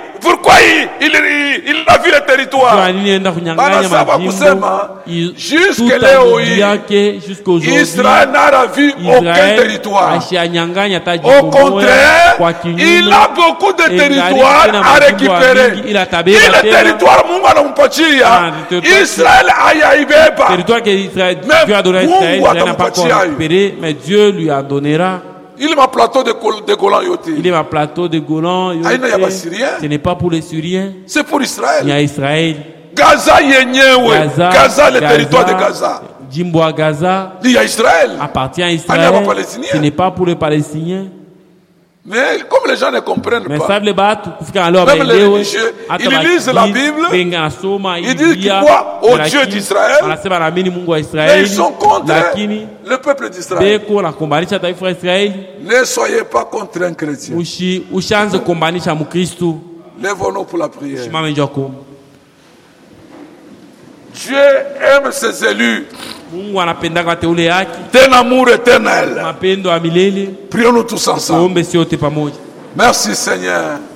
il a vu le territoire? Kwa nini enda kunyang'anya Banasaba majimbo? kusema, jusque Tout leo hii, amedia ke jusqu'aujourd'hui Israël n'a vu aucun Israël territoire. ashanyang'anya hata Au jimbo moja. contraire, Kwa kinyume, il a beaucoup de Ingali territoires tena à majimbo récupérer. mingi, ila tabeba Ile tena. territoire Mungu anampatia, territoire- Israël hayaibeba. territoire que Israël, Même Dieu a donné à Israël, Mungu Israël n'a pas encore atampatia. récupéré, mais Dieu lui en donnera. Il m'a plateau de Golan yote. Il est ma plateau de Golan. Aina ya Bassyriens. Ce n'est pas pour les Syriens, C'est pour il y Israël. a Israël. Gaza yenyewe. Gaza, le territoire de Gaza. Jimbo à Gaza Il y a Israël. appartient à Aina Israël. ya Palestiniens. Ce n'est pas pour les Palestiniens. Mais comme les gens ne comprennent Mais pas, savent les battre, kufika leo Même les waelewe. religieux, Hata ils lisent la Bible, benga nasoma ils disent Biblia, qu'ils croient au lakini Dieu d'Israël, wanasema naamini Mungu wa mais Israeli, ils sont contre lakini le peuple d'Israël. beko nakombanisha taifa la Israeli. Ne soyez pas contre un chrétien. Ushanze kumbanisha Mkristo. Lève-nous pour la prière. Simama njoo kuomba. Dieu aime ses élus. Mungu anapendaka wateule yake. d'un amour éternel. Mapendo ya milele. Prions-nous tous ensemble. Tuombe sote pamoja. Merci Seigneur.